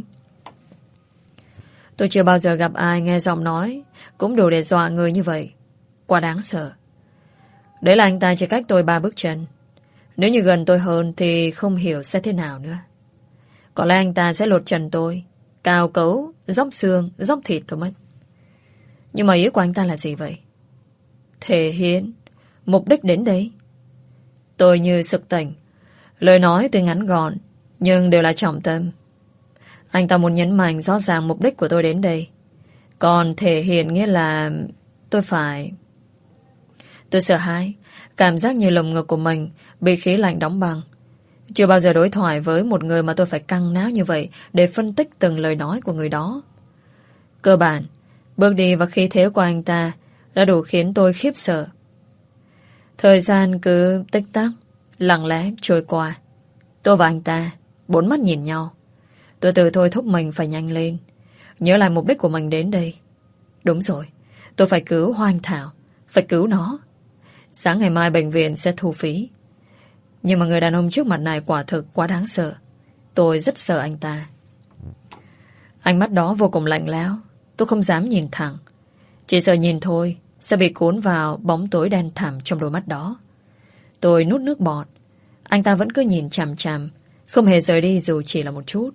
Tôi chưa bao giờ gặp ai nghe giọng nói cũng đủ để dọa người như vậy. Quá đáng sợ. Đấy là anh ta chỉ cách tôi ba bước chân. Nếu như gần tôi hơn thì không hiểu sẽ thế nào nữa. Có lẽ anh ta sẽ lột trần tôi, cào cấu, dóc xương, dóc thịt tôi mất. Nhưng mà ý của anh ta là gì vậy? Thể hiện. Mục đích đến đấy. Tôi như sực tỉnh. Lời nói tuy ngắn gọn nhưng đều là trọng tâm. Anh ta muốn nhấn mạnh rõ ràng mục đích của tôi đến đây. Còn thể hiện nghĩa là tôi phải... Tôi sợ hãi. Cảm giác như lồng ngực của mình bị khí lạnh đóng băng. Chưa bao giờ đối thoại với một người mà tôi phải căng não như vậy để phân tích từng lời nói của người đó. Cơ bản, bước đi và khí thế của anh ta đã đủ khiến tôi khiếp sợ. Thời gian cứ tích tắc, lặng lẽ trôi qua. Tôi và anh ta bốn mắt nhìn nhau. Tôi tự thôi thúc mình phải nhanh lên, nhớ lại mục đích của mình đến đây. Đúng rồi, tôi phải cứu Hoa Anh Thảo, phải cứu nó. Sáng ngày mai bệnh viện sẽ thu phí. Nhưng mà người đàn ông trước mặt này quả thực quá đáng sợ. Tôi rất sợ anh ta. Ánh mắt đó vô cùng lạnh lẽo. Tôi không dám nhìn thẳng. Chỉ sợ nhìn thôi sẽ bị cuốn vào bóng tối đen thẳm trong đôi mắt đó. Tôi nuốt nước bọt. Anh ta vẫn cứ nhìn chằm chằm, không hề rời đi dù chỉ là một chút.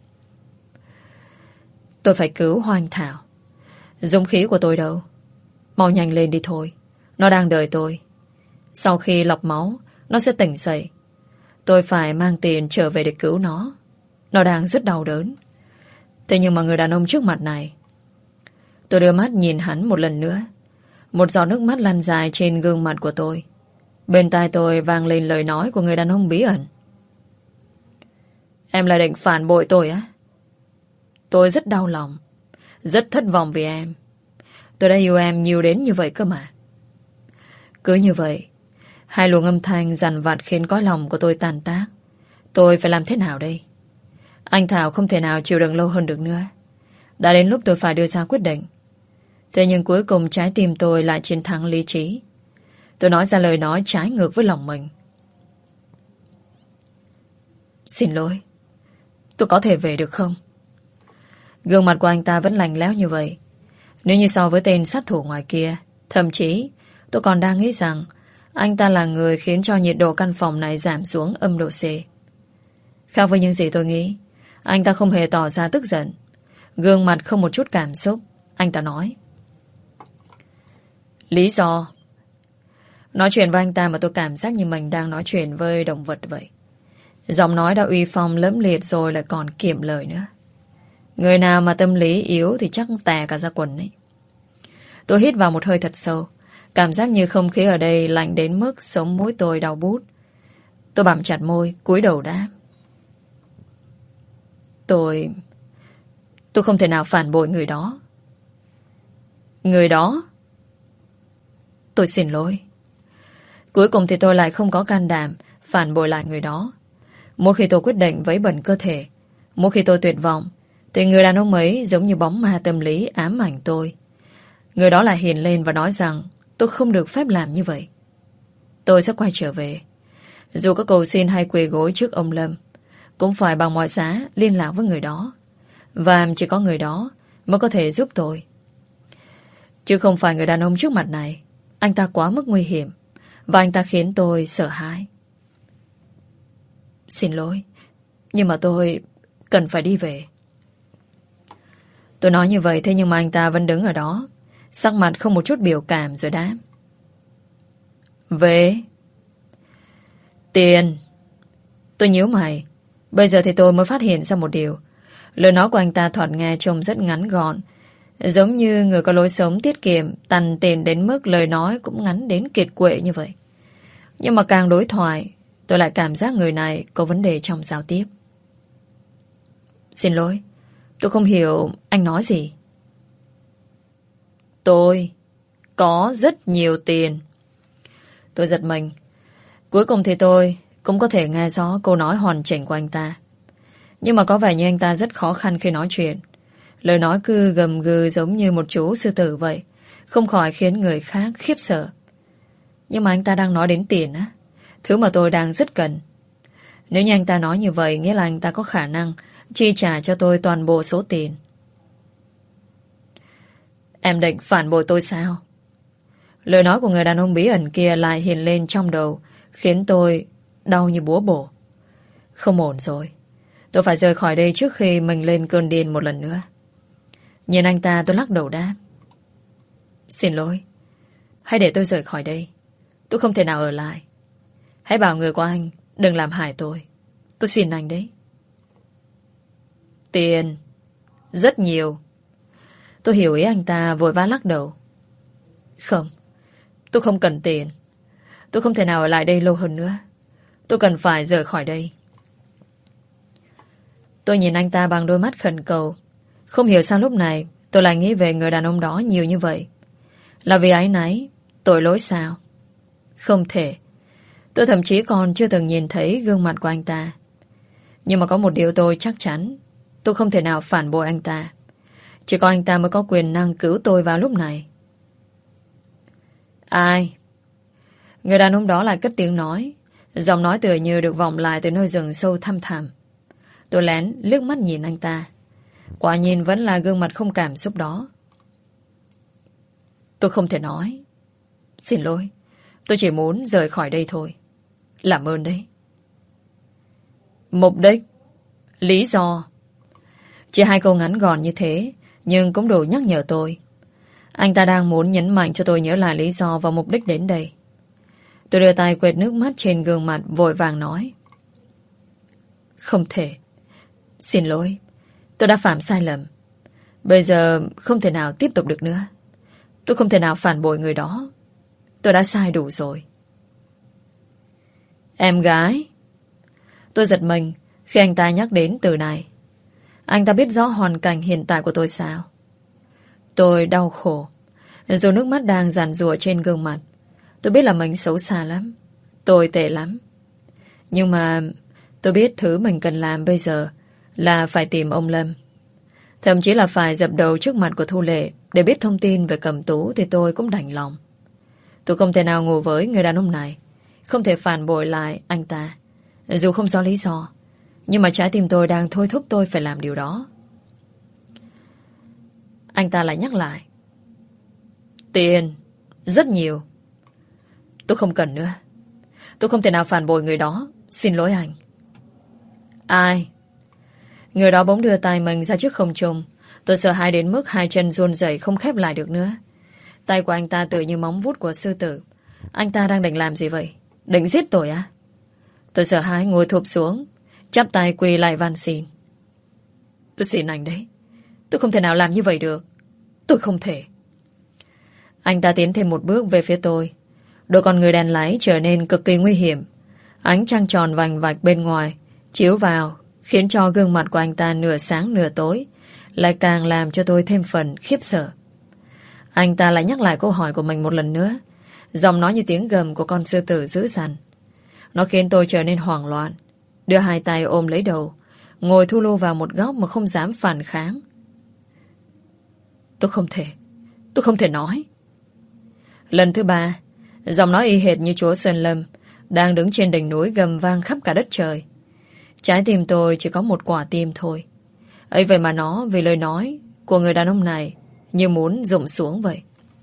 Tôi phải cứu Hoa Anh Thảo. Dũng khí của tôi đâu? Mau nhanh lên đi thôi. Nó đang đợi tôi. Sau khi lọc máu, nó sẽ tỉnh dậy. Tôi phải mang tiền trở về để cứu nó. Nó đang rất đau đớn. Thế nhưng mà người đàn ông trước mặt này... Tôi đưa mắt nhìn hắn một lần nữa. Một giọt nước mắt lăn dài trên gương mặt của tôi. Bên tai tôi vang lên lời nói của người đàn ông bí ẩn. Em là định phản bội tôi á? Tôi rất đau lòng, rất thất vọng vì em. Tôi đã yêu em nhiều đến như vậy cơ mà. Cứ như vậy, hai luồng âm thanh dằn vặt khiến cõi lòng của tôi tàn tác. Tôi phải làm thế nào đây? Anh Thảo không thể nào chịu đựng lâu hơn được nữa. Đã đến lúc tôi phải đưa ra quyết định. Thế nhưng cuối cùng trái tim tôi lại chiến thắng lý trí. Tôi nói ra lời nói trái ngược với lòng mình. Xin lỗi. Tôi có thể về được không? Gương mặt của anh ta vẫn lạnh lẽo như vậy. Nếu như so với tên sát thủ ngoài kia, thậm chí tôi còn đang nghĩ rằng anh ta là người khiến cho nhiệt độ căn phòng này giảm xuống âm độ C. Khác với những gì tôi nghĩ, anh ta không hề tỏ ra tức giận. Gương mặt không một chút cảm xúc. Anh ta nói: lý do. Nói chuyện với anh ta mà tôi cảm giác như mình đang nói chuyện với động vật vậy. Giọng nói đã uy phong lẫm liệt rồi lại còn kiệm lời nữa. Người nào mà tâm lý yếu thì chắc tè cả ra quần ấy. Tôi hít vào một hơi thật sâu. Cảm giác như không khí ở đây lạnh đến mức sống mũi tôi đau bút. Tôi bặm chặt môi, cúi đầu đáp: Tôi... Tôi không thể nào phản bội người đó. Người đó? Tôi xin lỗi. Cuối cùng thì tôi lại không có can đảm phản bội lại người đó. Mỗi khi tôi quyết định vấy bẩn cơ thể, mỗi khi tôi tuyệt vọng, thì người đàn ông ấy giống như bóng ma tâm lý ám ảnh tôi. Người đó lại hiền lên và nói rằng tôi không được phép làm như vậy. Tôi sẽ quay trở về. Dù có cầu xin hay quỳ gối trước ông Lâm, cũng phải bằng mọi giá liên lạc với người đó. Và chỉ có người đó mới có thể giúp tôi. Chứ không phải người đàn ông trước mặt này. Anh ta quá mức nguy hiểm, và anh ta khiến tôi sợ hãi. Xin lỗi, nhưng mà tôi cần phải đi về. Tôi nói như vậy, thế nhưng mà anh ta vẫn đứng ở đó, sắc mặt không một chút biểu cảm rồi đáp. Về? Tiền? Tôi nhíu mày. Bây giờ thì tôi mới phát hiện ra một điều. Lời nói của anh ta thoạt nghe trông rất ngắn gọn, giống như người có lối sống tiết kiệm, tằn tiền đến mức lời nói cũng ngắn đến kiệt quệ như vậy. Nhưng mà càng đối thoại, tôi lại cảm giác người này có vấn đề trong giao tiếp. Xin lỗi, tôi không hiểu anh nói gì. Tôi có rất nhiều tiền. Tôi giật mình. Cuối cùng thì tôi cũng có thể nghe rõ câu nói hoàn chỉnh của anh ta. Nhưng mà có vẻ như anh ta rất khó khăn khi nói chuyện. Lời nói cứ gầm gừ giống như một chú sư tử vậy, không khỏi khiến người khác khiếp sợ. Nhưng mà anh ta đang nói đến tiền á, thứ mà tôi đang rất cần. Nếu như anh ta nói như vậy, nghĩa là anh ta có khả năng chi trả cho tôi toàn bộ số tiền. Em định phản bội tôi sao? Lời nói của người đàn ông bí ẩn kia lại hiện lên trong đầu, khiến tôi đau như búa bổ. Không ổn rồi. Tôi phải rời khỏi đây trước khi mình lên cơn điên một lần nữa. Nhìn anh ta, tôi lắc đầu đáp. Xin lỗi. Hãy để tôi rời khỏi đây. Tôi không thể nào ở lại. Hãy bảo người của anh đừng làm hại tôi. Tôi xin anh đấy. Tiền. Rất nhiều. Tôi hiểu ý anh ta, vội vã lắc đầu. Không. Tôi không cần tiền. Tôi không thể nào ở lại đây lâu hơn nữa. Tôi cần phải rời khỏi đây. Tôi nhìn anh ta bằng đôi mắt khẩn cầu. Không hiểu sao lúc này tôi lại nghĩ về người đàn ông đó nhiều như vậy. Là vì áy náy, tội lỗi sao? Không thể. Tôi thậm chí còn chưa từng nhìn thấy gương mặt của anh ta. Nhưng mà có một điều tôi chắc chắn. Tôi không thể nào phản bội anh ta. Chỉ có anh ta mới có quyền năng cứu tôi vào lúc này. Ai? Người đàn ông đó lại cất tiếng nói. Giọng nói tựa như được vọng lại từ nơi rừng sâu thăm thẳm. Tôi lén liếc mắt nhìn anh ta. Quả nhìn vẫn là gương mặt không cảm xúc đó. Tôi không thể nói. Xin lỗi. Tôi chỉ muốn rời khỏi đây thôi. Làm ơn đấy. Mục đích. Lý do. Chỉ hai câu ngắn gọn như thế, nhưng cũng đủ nhắc nhở tôi. Anh ta đang muốn nhấn mạnh cho tôi nhớ lại lý do và mục đích đến đây. Tôi đưa tay quệt nước mắt trên gương mặt, vội vàng nói. Không thể. Xin lỗi. Tôi đã phạm sai lầm. Bây giờ không thể nào tiếp tục được nữa. Tôi không thể nào phản bội người đó. Tôi đã sai đủ rồi. Em gái. Tôi giật mình khi anh ta nhắc đến từ này. Anh ta biết rõ hoàn cảnh hiện tại của tôi sao? Tôi đau khổ. Dù nước mắt đang giàn giụa trên gương mặt. Tôi biết là mình xấu xa lắm. Tôi tệ lắm. Nhưng mà tôi biết thứ mình cần làm bây giờ là phải tìm ông Lâm. Thậm chí là phải dập đầu trước mặt của Thu Lệ để biết thông tin về Cẩm Tú thì tôi cũng đành lòng. Tôi không thể nào ngủ với người đàn ông này. Không thể phản bội lại anh ta. Dù không rõ lý do. Nhưng mà trái tim tôi đang thôi thúc tôi phải làm điều đó. Anh ta lại nhắc lại. Tiền. Rất nhiều. Tôi không cần nữa. Tôi không thể nào phản bội người đó. Xin lỗi anh. Ai? Người đó bỗng đưa tay mình ra trước không trung. Tôi sợ hãi đến mức hai chân run rẩy không khép lại được nữa. Tay của anh ta tựa như móng vuốt của sư tử. Anh ta đang định làm gì vậy? Định giết tôi á? Tôi sợ hãi ngồi thụp xuống, chắp tay quỳ lại van xin. Tôi xin anh đấy. Tôi không thể nào làm như vậy được. Tôi không thể. Anh ta tiến thêm một bước về phía tôi. Đôi con người đèn láy trở nên cực kỳ nguy hiểm. Ánh trăng tròn vành vạch bên ngoài chiếu vào, khiến cho gương mặt của anh ta nửa sáng nửa tối, lại càng làm cho tôi thêm phần khiếp sợ. Anh ta lại nhắc lại câu hỏi của mình một lần nữa. Giọng nói như tiếng gầm của con sư tử dữ dằn. Nó khiến tôi trở nên hoảng loạn, đưa hai tay ôm lấy đầu, ngồi thu lu vào một góc mà không dám phản kháng. Tôi không thể. Tôi không thể nói. Lần thứ ba, giọng nói y hệt như chúa Sơn Lâm đang đứng trên đỉnh núi gầm vang khắp cả đất trời. Trái tim tôi chỉ có một quả tim thôi. Ấy vậy mà nó vì lời nói của người đàn ông này như muốn rụng xuống vậy.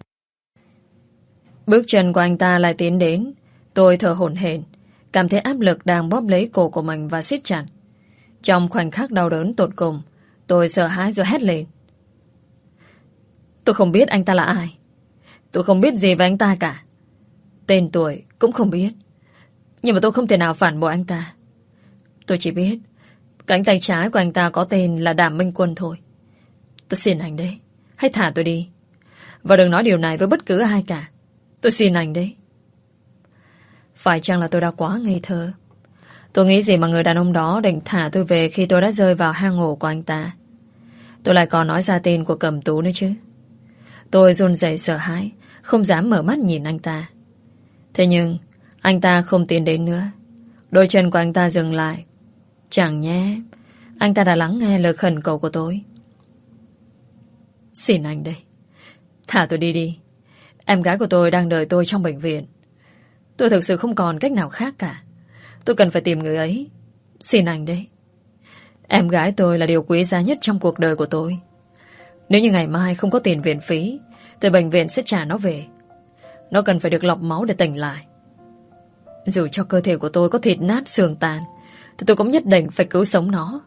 Bước chân của anh ta lại tiến đến. Tôi thở hổn hển, cảm thấy áp lực đang bóp lấy cổ của mình và siết chặt. Trong khoảnh khắc đau đớn tột cùng, tôi sợ hãi rồi hét lên. Tôi không biết anh ta là ai. Tôi không biết gì về anh ta cả. Tên tuổi cũng không biết. Nhưng mà tôi không thể nào phản bội anh ta. Tôi chỉ biết cánh tay trái của anh ta có tên là Đàm Minh Quân thôi. Tôi xin anh đấy, hãy thả tôi đi. Và đừng nói điều này với bất cứ ai cả. Tôi xin anh đấy. Phải chăng là tôi đã quá ngây thơ? Tôi nghĩ gì mà người đàn ông đó định thả tôi về khi tôi đã rơi vào hang ổ của anh ta. Tôi lại còn nói ra tên của Cẩm Tú nữa chứ. Tôi run rẩy sợ hãi, không dám mở mắt nhìn anh ta. Thế nhưng anh ta không tiến đến nữa. Đôi chân của anh ta dừng lại. Chẳng nhé, anh ta đã lắng nghe lời khẩn cầu của tôi. Xin anh đây, thả tôi đi đi. Em gái của tôi đang đợi tôi trong bệnh viện. Tôi thực sự không còn cách nào khác cả. Tôi cần phải tìm người ấy. Xin anh đấy. Em gái tôi là điều quý giá nhất trong cuộc đời của tôi. Nếu như ngày mai không có tiền viện phí thì bệnh viện sẽ trả nó về. Nó cần phải được lọc máu để tỉnh lại. Dù cho cơ thể của tôi có thịt nát xương tàn thì tôi cũng nhất định phải cứu sống nó.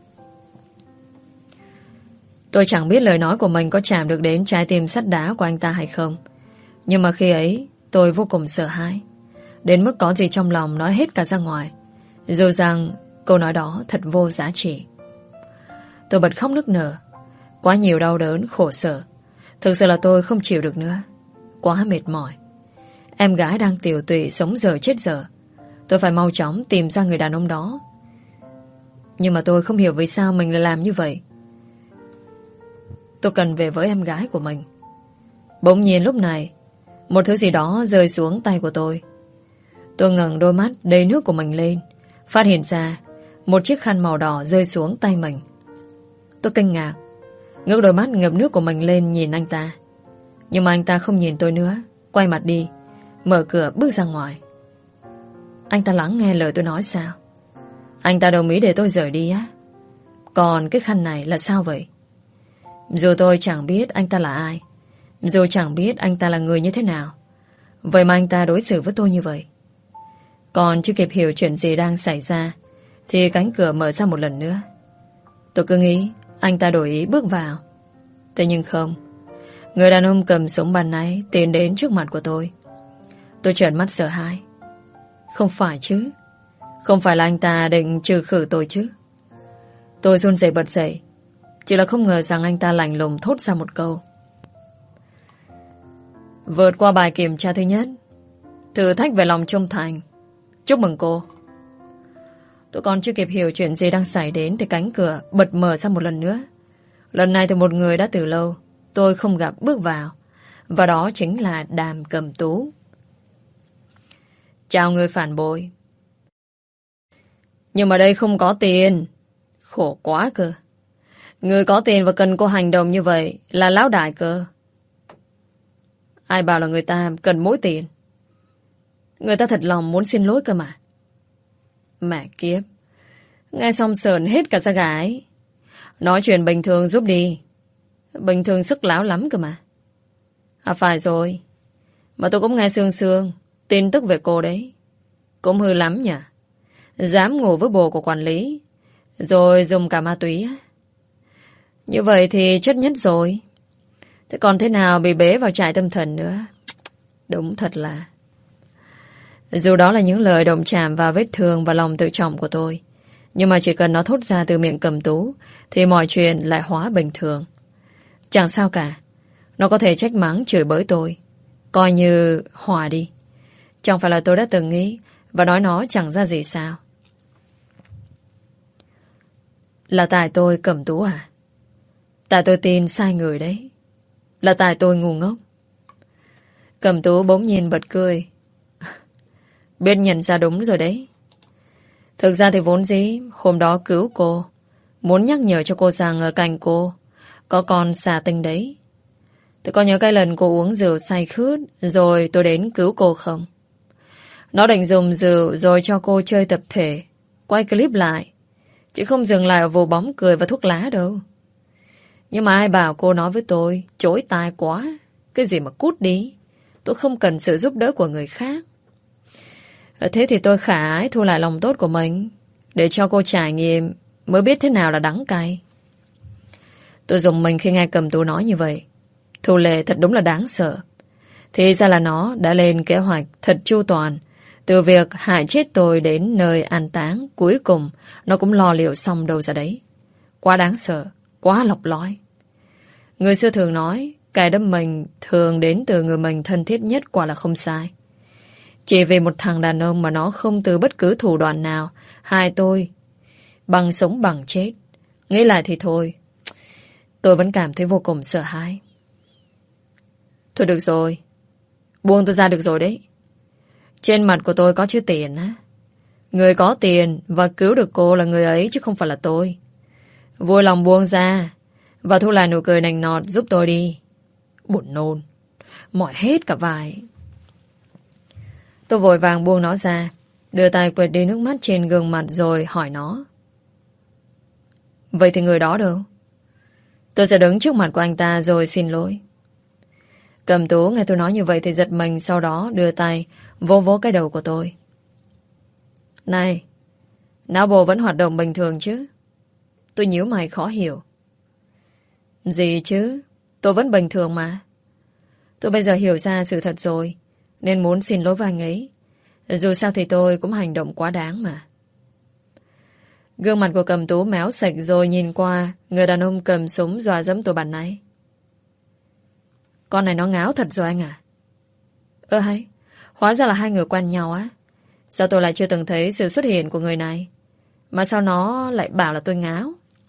Tôi chẳng biết lời nói của mình có chạm được đến trái tim sắt đá của anh ta hay không. Nhưng mà khi ấy tôi vô cùng sợ hãi, đến mức có gì trong lòng nói hết cả ra ngoài, dù rằng câu nói đó thật vô giá trị. Tôi bật khóc nức nở. Quá nhiều đau đớn, khổ sở. Thực sự là tôi không chịu được nữa. Quá mệt mỏi. Em gái đang tiều tụy, sống dở chết dở. Tôi phải mau chóng tìm ra người đàn ông đó. Nhưng mà tôi không hiểu vì sao mình lại làm như vậy. Tôi cần về với em gái của mình. Bỗng nhiên lúc này, một thứ gì đó rơi xuống tay của tôi. Tôi ngẩng đôi mắt đầy nước của mình lên, phát hiện ra một chiếc khăn màu đỏ rơi xuống tay mình. Tôi kinh ngạc, ngước đôi mắt ngập nước của mình lên nhìn anh ta. Nhưng mà anh ta không nhìn tôi nữa, quay mặt đi, mở cửa bước ra ngoài. Anh ta lắng nghe lời tôi nói sao? Anh ta đồng ý để tôi rời đi á? Còn cái khăn này là sao vậy? Dù tôi chẳng biết anh ta là ai, dù chẳng biết anh ta là người như thế nào, vậy mà anh ta đối xử với tôi như vậy. Còn chưa kịp hiểu chuyện gì đang xảy ra thì cánh cửa mở ra một lần nữa. Tôi cứ nghĩ anh ta đổi ý bước vào. Thế nhưng không. Người đàn ông cầm súng bắn náy tiến đến trước mặt của tôi. Tôi trợn mắt sợ hãi. Không phải chứ? Không phải là anh ta định trừ khử tôi chứ? Tôi run rẩy bật dậy. Chỉ là không ngờ rằng anh ta lạnh lùng thốt ra một câu. Vượt qua bài kiểm tra thứ nhất, thử thách về lòng trung thành. Chúc mừng cô. Tôi còn chưa kịp hiểu chuyện gì đang xảy đến thì cánh cửa bật mở ra một lần nữa. Lần này thì một người đã từ lâu tôi không gặp bước vào, và đó chính là Đàm Cẩm Tú. Chào người phản bội. Nhưng mà đây không có tiền. Khổ quá cơ. Người có tiền và cần cô hành động như vậy là lão đại cơ. Ai bảo là người ta cần mỗi tiền? Người ta thật lòng muốn xin lỗi cơ mà. Mẹ kiếp. Nghe xong sờn hết cả da gà ấy. Nói chuyện bình thường giúp đi. Bình thường sức láo lắm cơ mà. À phải rồi. Mà tôi cũng nghe sương sương tin tức về cô đấy. Cũng hư lắm nhỉ. Dám ngủ với bồ của quản lý, rồi dùng cả ma túy. Như vậy thì chất nhất rồi. Thế còn thế nào bị bế vào trại tâm thần nữa? Đúng thật là. Dù đó là những lời động chạm vào vết thương và lòng tự trọng của tôi, nhưng mà chỉ cần nó thốt ra từ miệng Cẩm Tú thì mọi chuyện lại hóa bình thường. Chẳng sao cả. Nó có thể trách mắng chửi bới tôi, coi như hòa đi. Chẳng phải là tôi đã từng nghĩ và nói nó chẳng ra gì sao? Là tại tôi Cẩm Tú à? Tại tôi tin sai người đấy. Là tại tôi ngu ngốc. Cẩm Tú bỗng nhiên bật cười. Biết nhận ra đúng rồi đấy. Thực ra thì vốn dĩ hôm đó cứu cô Muốn nhắc nhở cho cô rằng ở cạnh cô có con xà tinh đấy. Tôi có nhớ cái lần cô uống rượu say khướt rồi tôi đến cứu cô không? Nó định dùng rượu rồi cho cô chơi tập thể, quay clip lại, chứ không dừng lại ở vụ bóng cười và thuốc lá đâu. Nhưng mà ai bảo cô nói với tôi chối tai quá. Cái gì mà cút đi, tôi không cần sự giúp đỡ của người khác. Thế thì tôi khả ái thu lại lòng tốt của mình, để cho cô trải nghiệm mới biết thế nào là đắng cay. Tôi dùng mình khi nghe Cầm Tú nói như vậy. Thu Lệ thật đúng là đáng sợ. Thì ra là nó đã lên kế hoạch thật chu toàn. Từ việc hại chết tôi đến nơi an táng, cuối cùng nó cũng lo liệu xong đâu ra đấy. Quá đáng sợ, quá lọc lõi. Người xưa thường nói cái đâm mình thường đến từ người mình thân thiết nhất, quả là không sai. Chỉ vì một thằng đàn ông mà nó không từ bất cứ thủ đoạn nào hại tôi bằng sống bằng chết. Nghĩ lại thì thôi, tôi vẫn cảm thấy vô cùng sợ hãi. Thôi được rồi, buông tôi ra được rồi đấy. Trên mặt của tôi có chữ tiền á. Người có tiền và cứu được cô là người ấy chứ không phải là tôi. Vui lòng buông ra và thu lại nụ cười nành nọt giúp tôi đi. Buồn nôn, mỏi hết cả vai. Tôi vội vàng buông nó ra, đưa tay quệt đi nước mắt trên gương mặt rồi hỏi nó. Vậy thì người đó đâu? Tôi sẽ đứng trước mặt của anh ta rồi xin lỗi. Cầm Tú nghe tôi nói như vậy thì giật mình, sau đó đưa tay vỗ vỗ cái đầu của tôi. Này, não bộ vẫn hoạt động bình thường chứ? Tôi nhíu mày khó hiểu. Gì chứ? Tôi vẫn bình thường mà. Tôi bây giờ hiểu ra sự thật rồi, nên muốn xin lỗi với anh ấy. Dù sao thì tôi cũng hành động quá đáng mà. Gương mặt của Cầm Tú méo sạch rồi nhìn qua người đàn ông cầm súng dọa dẫm tôi bàn nãy. Con này nó ngáo thật rồi anh à? Ơ hay, hóa ra là hai người quen nhau á. Sao tôi lại chưa từng thấy sự xuất hiện của người này? Mà sao nó lại bảo là tôi ngáo?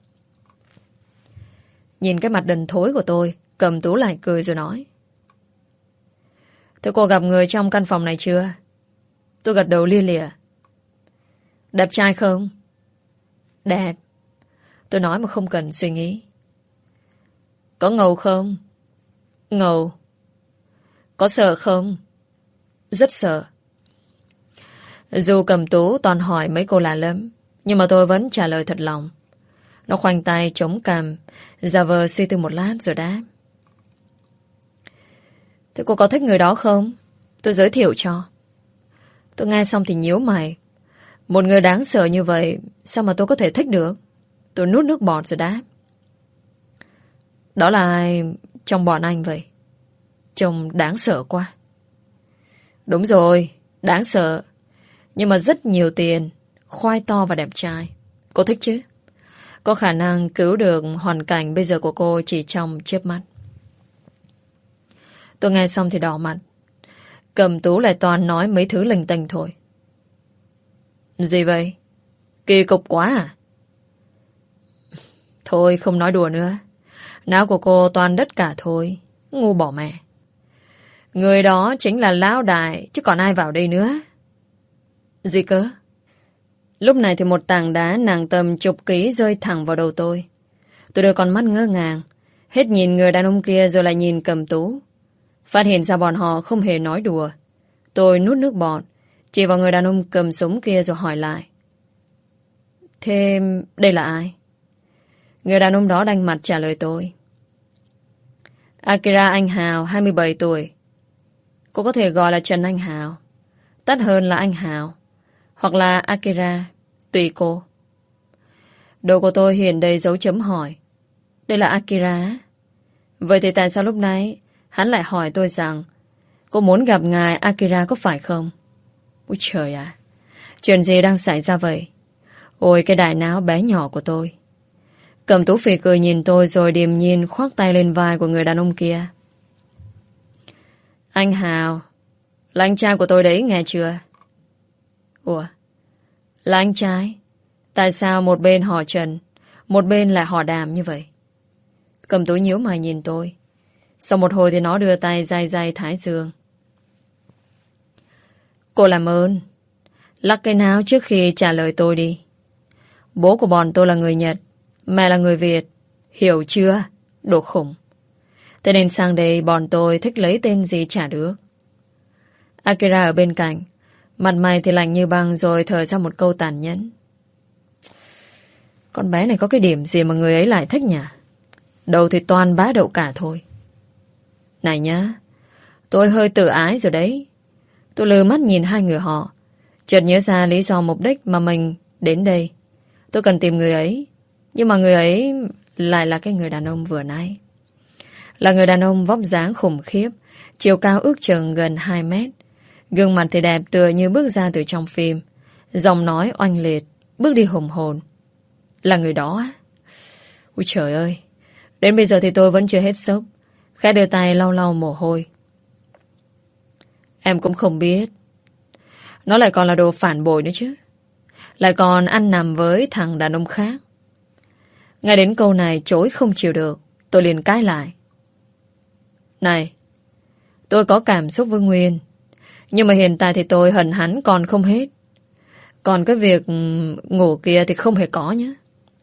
Nhìn cái mặt đần thối của tôi, Cầm Tú lại cười rồi nói. Thế cô gặp người trong căn phòng này chưa? Tôi gật đầu lia lịa. Đẹp trai không? Đẹp. Tôi nói mà không cần suy nghĩ. Có ngầu không? Ngầu. Có sợ không? Rất sợ. Dù Cầm Tú toàn hỏi mấy cô lạ lắm, nhưng mà tôi vẫn trả lời thật lòng. Nó khoanh tay chống cằm, giả vờ suy tư một lát rồi đáp. Thế cô có thích người đó không? Tôi giới thiệu cho. Tôi nghe xong thì nhíu mày. Một người đáng sợ như vậy, sao mà tôi có thể thích được? Tôi nuốt nước bọt rồi đáp. Đó là ai trong bọn anh vậy? Trông đáng sợ quá. Đúng rồi, đáng sợ. Nhưng mà rất nhiều tiền, khoai to và đẹp trai. Cô thích chứ? Có khả năng cứu được hoàn cảnh bây giờ của cô chỉ trong chớp mắt. Tôi nghe xong thì đỏ mặt. Cầm Tú lại toàn nói mấy thứ linh tinh thôi. Gì vậy? Kỳ cục quá à? Thôi không nói đùa nữa. Não của cô toàn đất cả thôi. Ngu bỏ mẹ. Người đó chính là lão đại, chứ còn ai vào đây nữa. Gì cơ? Lúc này thì một tảng đá nặng tầm chục ký rơi thẳng vào đầu tôi. Tôi đưa con mắt ngơ ngàng, hết nhìn người đàn ông kia rồi lại nhìn Cầm Tú. Phát hiện ra bọn họ không hề nói đùa. Tôi nuốt nước bọt, chỉ vào người đàn ông cầm súng kia rồi hỏi lại. Thế đây là ai? Người đàn ông đó đanh mặt trả lời tôi. Akira Anh Hào, hai mươi bảy tuổi. Cô có thể gọi là Trần Anh Hào, tắt hơn là Anh Hào, hoặc là Akira, tùy cô. Đầu của tôi hiện đầy dấu chấm hỏi. Đây là Akira. Vậy thì tại sao lúc nãy hắn lại hỏi tôi rằng cô muốn gặp ngài Akira có phải không? Úi trời à, chuyện gì đang xảy ra vậy? Ôi cái đại não bé nhỏ của tôi. Cầm Tú phì cười nhìn tôi rồi điềm nhiên khoác tay lên vai của người đàn ông kia. Anh Hào, là anh trai của tôi đấy, nghe chưa? Ủa, là anh trai? Tại sao một bên họ Trần, một bên lại họ Đàm như vậy? Cầm Tú nhíu mày nhìn tôi. Sau một hồi thì nó đưa tay day day thái dương. Cô làm ơn, lắc cái não trước khi trả lời tôi đi. Bố của bọn tôi là người Nhật, Mẹ là người Việt, hiểu chưa? Đồ khủng. Thế nên sang đây bọn tôi thích lấy tên gì chả được. Akira ở bên cạnh, mặt mày thì lạnh như băng rồi thở ra một câu tàn nhẫn. Con bé này có cái điểm gì mà người ấy lại thích nhỉ? Đầu thì toàn bá đậu cả thôi. Này nhá, tôi hơi tự ái rồi đấy. Tôi lừa mắt nhìn hai người họ, chợt nhớ ra lý do mục đích mà mình đến đây. Tôi cần tìm người ấy, nhưng mà người ấy lại là cái người đàn ông vừa nãy. Là người đàn ông vóc dáng khủng khiếp, chiều cao ước chừng gần hai mét. Gương mặt thì đẹp tựa như bước ra từ trong phim. Giọng nói oanh liệt, bước đi hùng hồn. Là người đó á? Ôi trời ơi, đến bây giờ thì tôi vẫn chưa hết sốc. Khẽ đưa tay lau lau mồ hôi. Em cũng không biết. Nó lại còn là đồ phản bội nữa chứ. Lại còn ăn nằm với thằng đàn ông khác. Ngay đến câu này chối không chịu được, tôi liền cãi lại. Này, tôi có cảm xúc với Nguyên, nhưng mà hiện tại thì tôi hận hắn còn không hết. Còn cái việc ngủ kia thì không hề có nhé.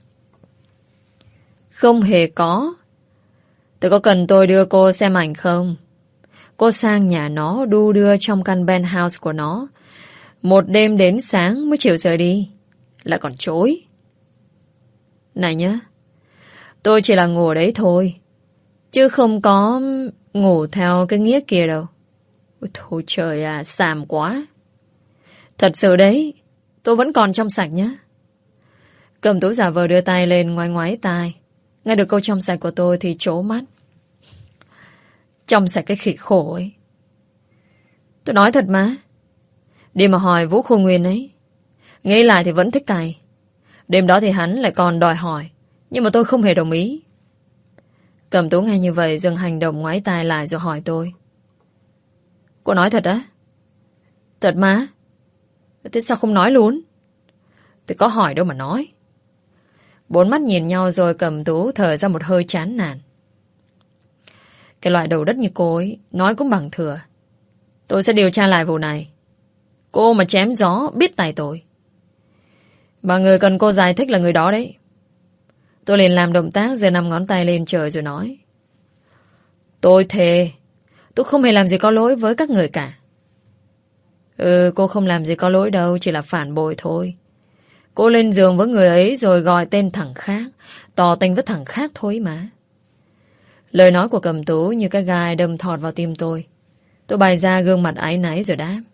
Không hề có? Tôi có cần tôi đưa cô xem ảnh không? Cô sang nhà nó đu đưa trong căn penthouse của nó, một đêm đến sáng mới chịu rời đi. Lại còn chối. Này nhá, tôi chỉ là ngủ ở đấy thôi, chứ không có ngủ theo cái nghĩa kia đâu. Ôi thôi trời à, xàm quá. Thật sự đấy, tôi vẫn còn trong sạch nhá. Cầm Tú giả vờ đưa tay lên ngoái ngoái tai. Nghe được câu trong sạch của tôi thì trố mắt. Trong sạch cái khỉ khổ ấy. Tôi nói thật mà. Đi mà hỏi Vũ Khôi Nguyên ấy. Nghĩ lại thì vẫn thích cày. Đêm đó thì hắn lại còn đòi hỏi, nhưng mà tôi không hề đồng ý. Cầm Tú nghe như vậy dừng hành động ngoái tai lại rồi hỏi tôi. Cô nói thật á? Thật mà. Thế sao không nói luôn? Tôi có hỏi đâu mà nói. Bốn mắt nhìn nhau rồi Cầm Tú thở ra một hơi chán nản. Cái loại đầu đất như cô ấy nói cũng bằng thừa. Tôi sẽ điều tra lại vụ này. Cô mà chém gió biết tài tội. Mà người cần cô giải thích là người đó đấy. Tôi liền làm động tác giơ năm ngón tay lên trời rồi nói. Tôi thề, tôi không hề làm gì có lỗi với các người cả. Ừ, cô không làm gì có lỗi đâu, chỉ là phản bội thôi. Cô lên giường với người ấy rồi gọi tên thằng khác, tỏ tình với thằng khác thôi mà. Lời nói của Cầm Tú như cái gai đâm thọt vào tim tôi. Tôi bày ra gương mặt áy náy rồi đáp.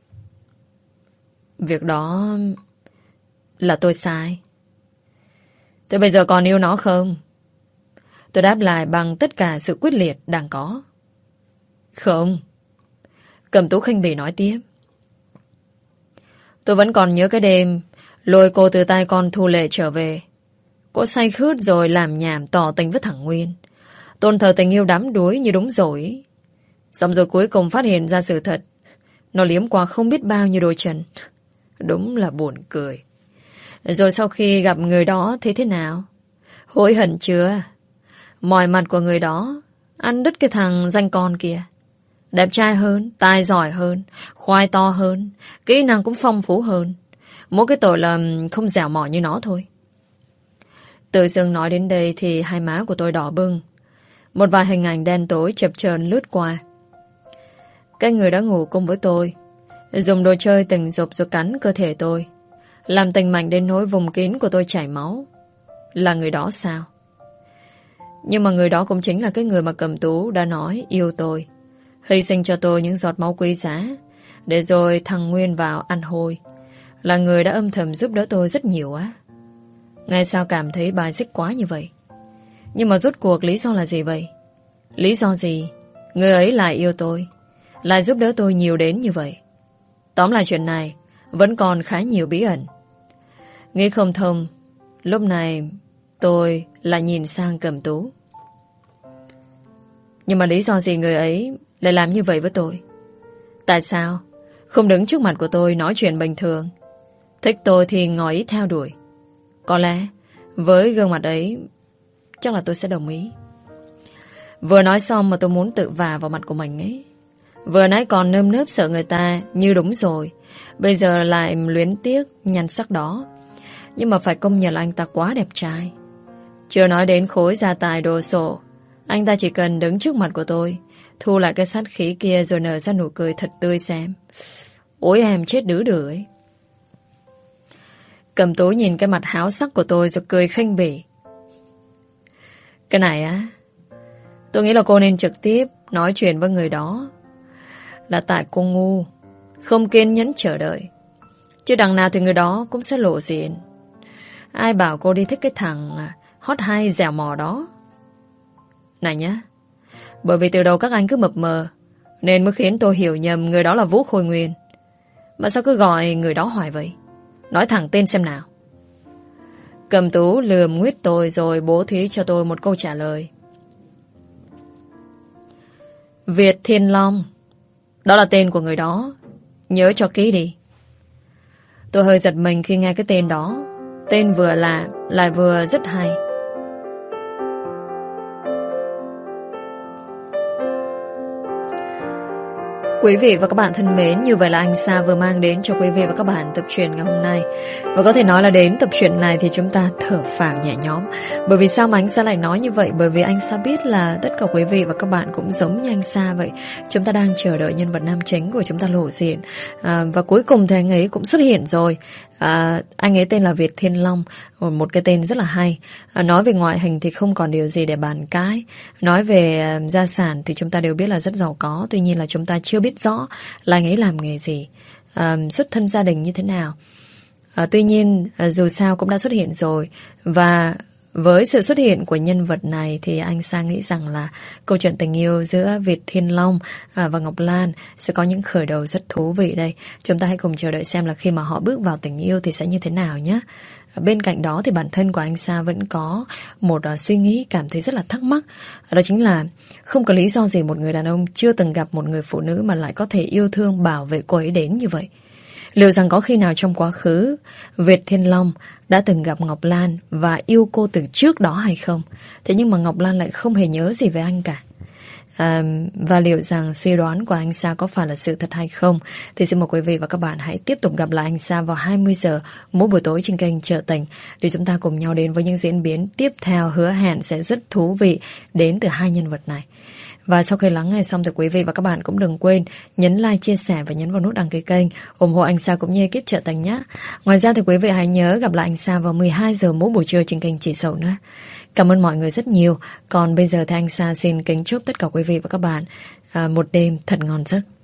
Việc đó là tôi sai. Thế bây giờ còn yêu nó không? Tôi đáp lại bằng tất cả sự quyết liệt đang có. Không. Cầm Tú khinh bỉ nói tiếp. Tôi vẫn còn nhớ cái đêm lôi cô từ tay con Thu Lệ trở về. Cô say khướt rồi làm nhảm tỏ tình với thằng Nguyên. Tôn thờ tình yêu đắm đuối như đúng rồi. Xong rồi cuối cùng phát hiện ra sự thật. Nó liếm qua không biết bao nhiêu đôi chân. Đúng là buồn cười. Rồi sau khi gặp người đó thế thế nào? Hối hận chưa? Mọi mặt của người đó ăn đứt cái thằng danh con kia. Đẹp trai hơn, tài giỏi hơn, khoai to hơn, kỹ năng cũng phong phú hơn. Mỗi cái tội là không dẻo mỏi như nó thôi. Tự dưng nói đến đây thì hai má của tôi đỏ bừng. Một vài hình ảnh đen tối chập chờn lướt qua. Cái người đã ngủ cùng với tôi, dùng đồ chơi tình dục rồi cắn cơ thể tôi, làm tình mạnh đến nỗi vùng kín của tôi chảy máu. Là người đó sao? Nhưng mà người đó cũng chính là cái người mà Cầm Tú đã nói yêu tôi, hy sinh cho tôi những giọt máu quý giá, để rồi thằng Nguyên vào ăn hôi. Là người đã âm thầm giúp đỡ tôi rất nhiều á. Ngay sao cảm thấy bài xích quá như vậy? Nhưng mà rốt cuộc lý do là gì vậy? Lý do gì người ấy lại yêu tôi, lại giúp đỡ tôi nhiều đến như vậy? Tóm lại chuyện này vẫn còn khá nhiều bí ẩn. Nghĩ không thông, lúc này tôi lại nhìn sang Cầm Tú. Nhưng mà lý do gì người ấy lại làm như vậy với tôi? Tại sao không đứng trước mặt của tôi nói chuyện bình thường? Thích tôi thì ngỏ ý theo đuổi. Có lẽ với gương mặt ấy chắc là tôi sẽ đồng ý. Vừa nói xong mà tôi muốn tự vả vào mặt của mình ấy. Vừa nãy còn nơm nớp sợ người ta như đúng rồi, bây giờ lại luyến tiếc nhan sắc đó. Nhưng mà phải công nhận là anh ta quá đẹp trai. Chưa nói đến khối gia tài đồ sộ. Anh ta chỉ cần đứng trước mặt của tôi, thu lại cái sát khí kia rồi nở ra nụ cười thật tươi xem. Ôi em chết đứ đừ ấy. Cầm Tú nhìn cái mặt háo sắc của tôi rồi cười khinh bỉ. Cái này á, tôi nghĩ là cô nên trực tiếp nói chuyện với người đó. Là tại cô ngu, không kiên nhẫn chờ đợi. Chứ đằng nào thì người đó cũng sẽ lộ diện. Ai bảo cô đi thích cái thằng hot hay dẻo mò đó. Này nhá, bởi vì từ đầu các anh cứ mập mờ nên mới khiến tôi hiểu nhầm người đó là Vũ Khôi Nguyên. Mà sao cứ gọi người đó hoài vậy? Nói thẳng tên xem nào. Cầm Tú lườm nguyết tôi rồi bố thí cho tôi một câu trả lời. Việt Thiên Long. Đó là tên của người đó. Nhớ cho kỹ đi. Tôi hơi giật mình khi nghe cái tên đó. Tên vừa lạ lại vừa rất hay. Quý vị và các bạn thân mến, như vậy là anh Sa vừa mang đến cho quý vị và các bạn tập truyện ngày hôm nay. Và có thể nói là đến tập truyện này thì chúng ta thở phào nhẹ nhõm. Bởi vì sao mà anh Sa lại nói như vậy? Bởi vì anh Sa biết là tất cả quý vị và các bạn cũng giống như anh Sa vậy. Chúng ta đang chờ đợi nhân vật nam chính của chúng ta lộ diện. À, và cuối cùng thì anh ấy cũng xuất hiện rồi. À, anh ấy tên là Việt Thiên Long, một cái tên rất là hay. À, nói về ngoại hình thì không còn điều gì để bàn cãi. Nói về uh, gia sản thì chúng ta đều biết là rất giàu có. Tuy nhiên là chúng ta chưa biết rõ là anh ấy làm nghề gì, à, xuất thân gia đình như thế nào. à, Tuy nhiên à, dù sao cũng đã xuất hiện rồi. Và với sự xuất hiện của nhân vật này thì anh Sang nghĩ rằng là câu chuyện tình yêu giữa Việt Thiên Long à, và Ngọc Lan sẽ có những khởi đầu rất thú vị đây. Chúng ta hãy cùng chờ đợi xem là khi mà họ bước vào tình yêu thì sẽ như thế nào nhé. Bên cạnh đó thì bản thân của anh Sa vẫn có một uh, suy nghĩ cảm thấy rất là thắc mắc. Đó chính là không có lý do gì một người đàn ông chưa từng gặp một người phụ nữ mà lại có thể yêu thương bảo vệ cô ấy đến như vậy. Liệu rằng có khi nào trong quá khứ Việt Thiên Long đã từng gặp Ngọc Lan và yêu cô từ trước đó hay không? Thế nhưng mà Ngọc Lan lại không hề nhớ gì về anh cả. À, và liệu rằng suy đoán của anh Sa có phải là sự thật hay không thì xin mời quý vị và các bạn hãy tiếp tục gặp lại anh Sa vào hai mươi giờ mỗi buổi tối trên kênh Chợ Tình để chúng ta cùng nhau đến với những diễn biến tiếp theo hứa hẹn sẽ rất thú vị đến từ hai nhân vật này. Và sau khi lắng nghe xong thì quý vị và các bạn cũng đừng quên nhấn like, chia sẻ và nhấn vào nút đăng ký kênh ủng hộ anh Sa cũng như ekip Chợ Tình nhé. Ngoài ra thì quý vị hãy nhớ gặp lại anh Sa vào mười hai giờ mỗi buổi trưa trên kênh Chị Sầu nữa. Cảm ơn mọi người rất nhiều. Còn bây giờ thì anh Sa xin kính chúc tất cả quý vị và các bạn à, một đêm thật ngon giấc.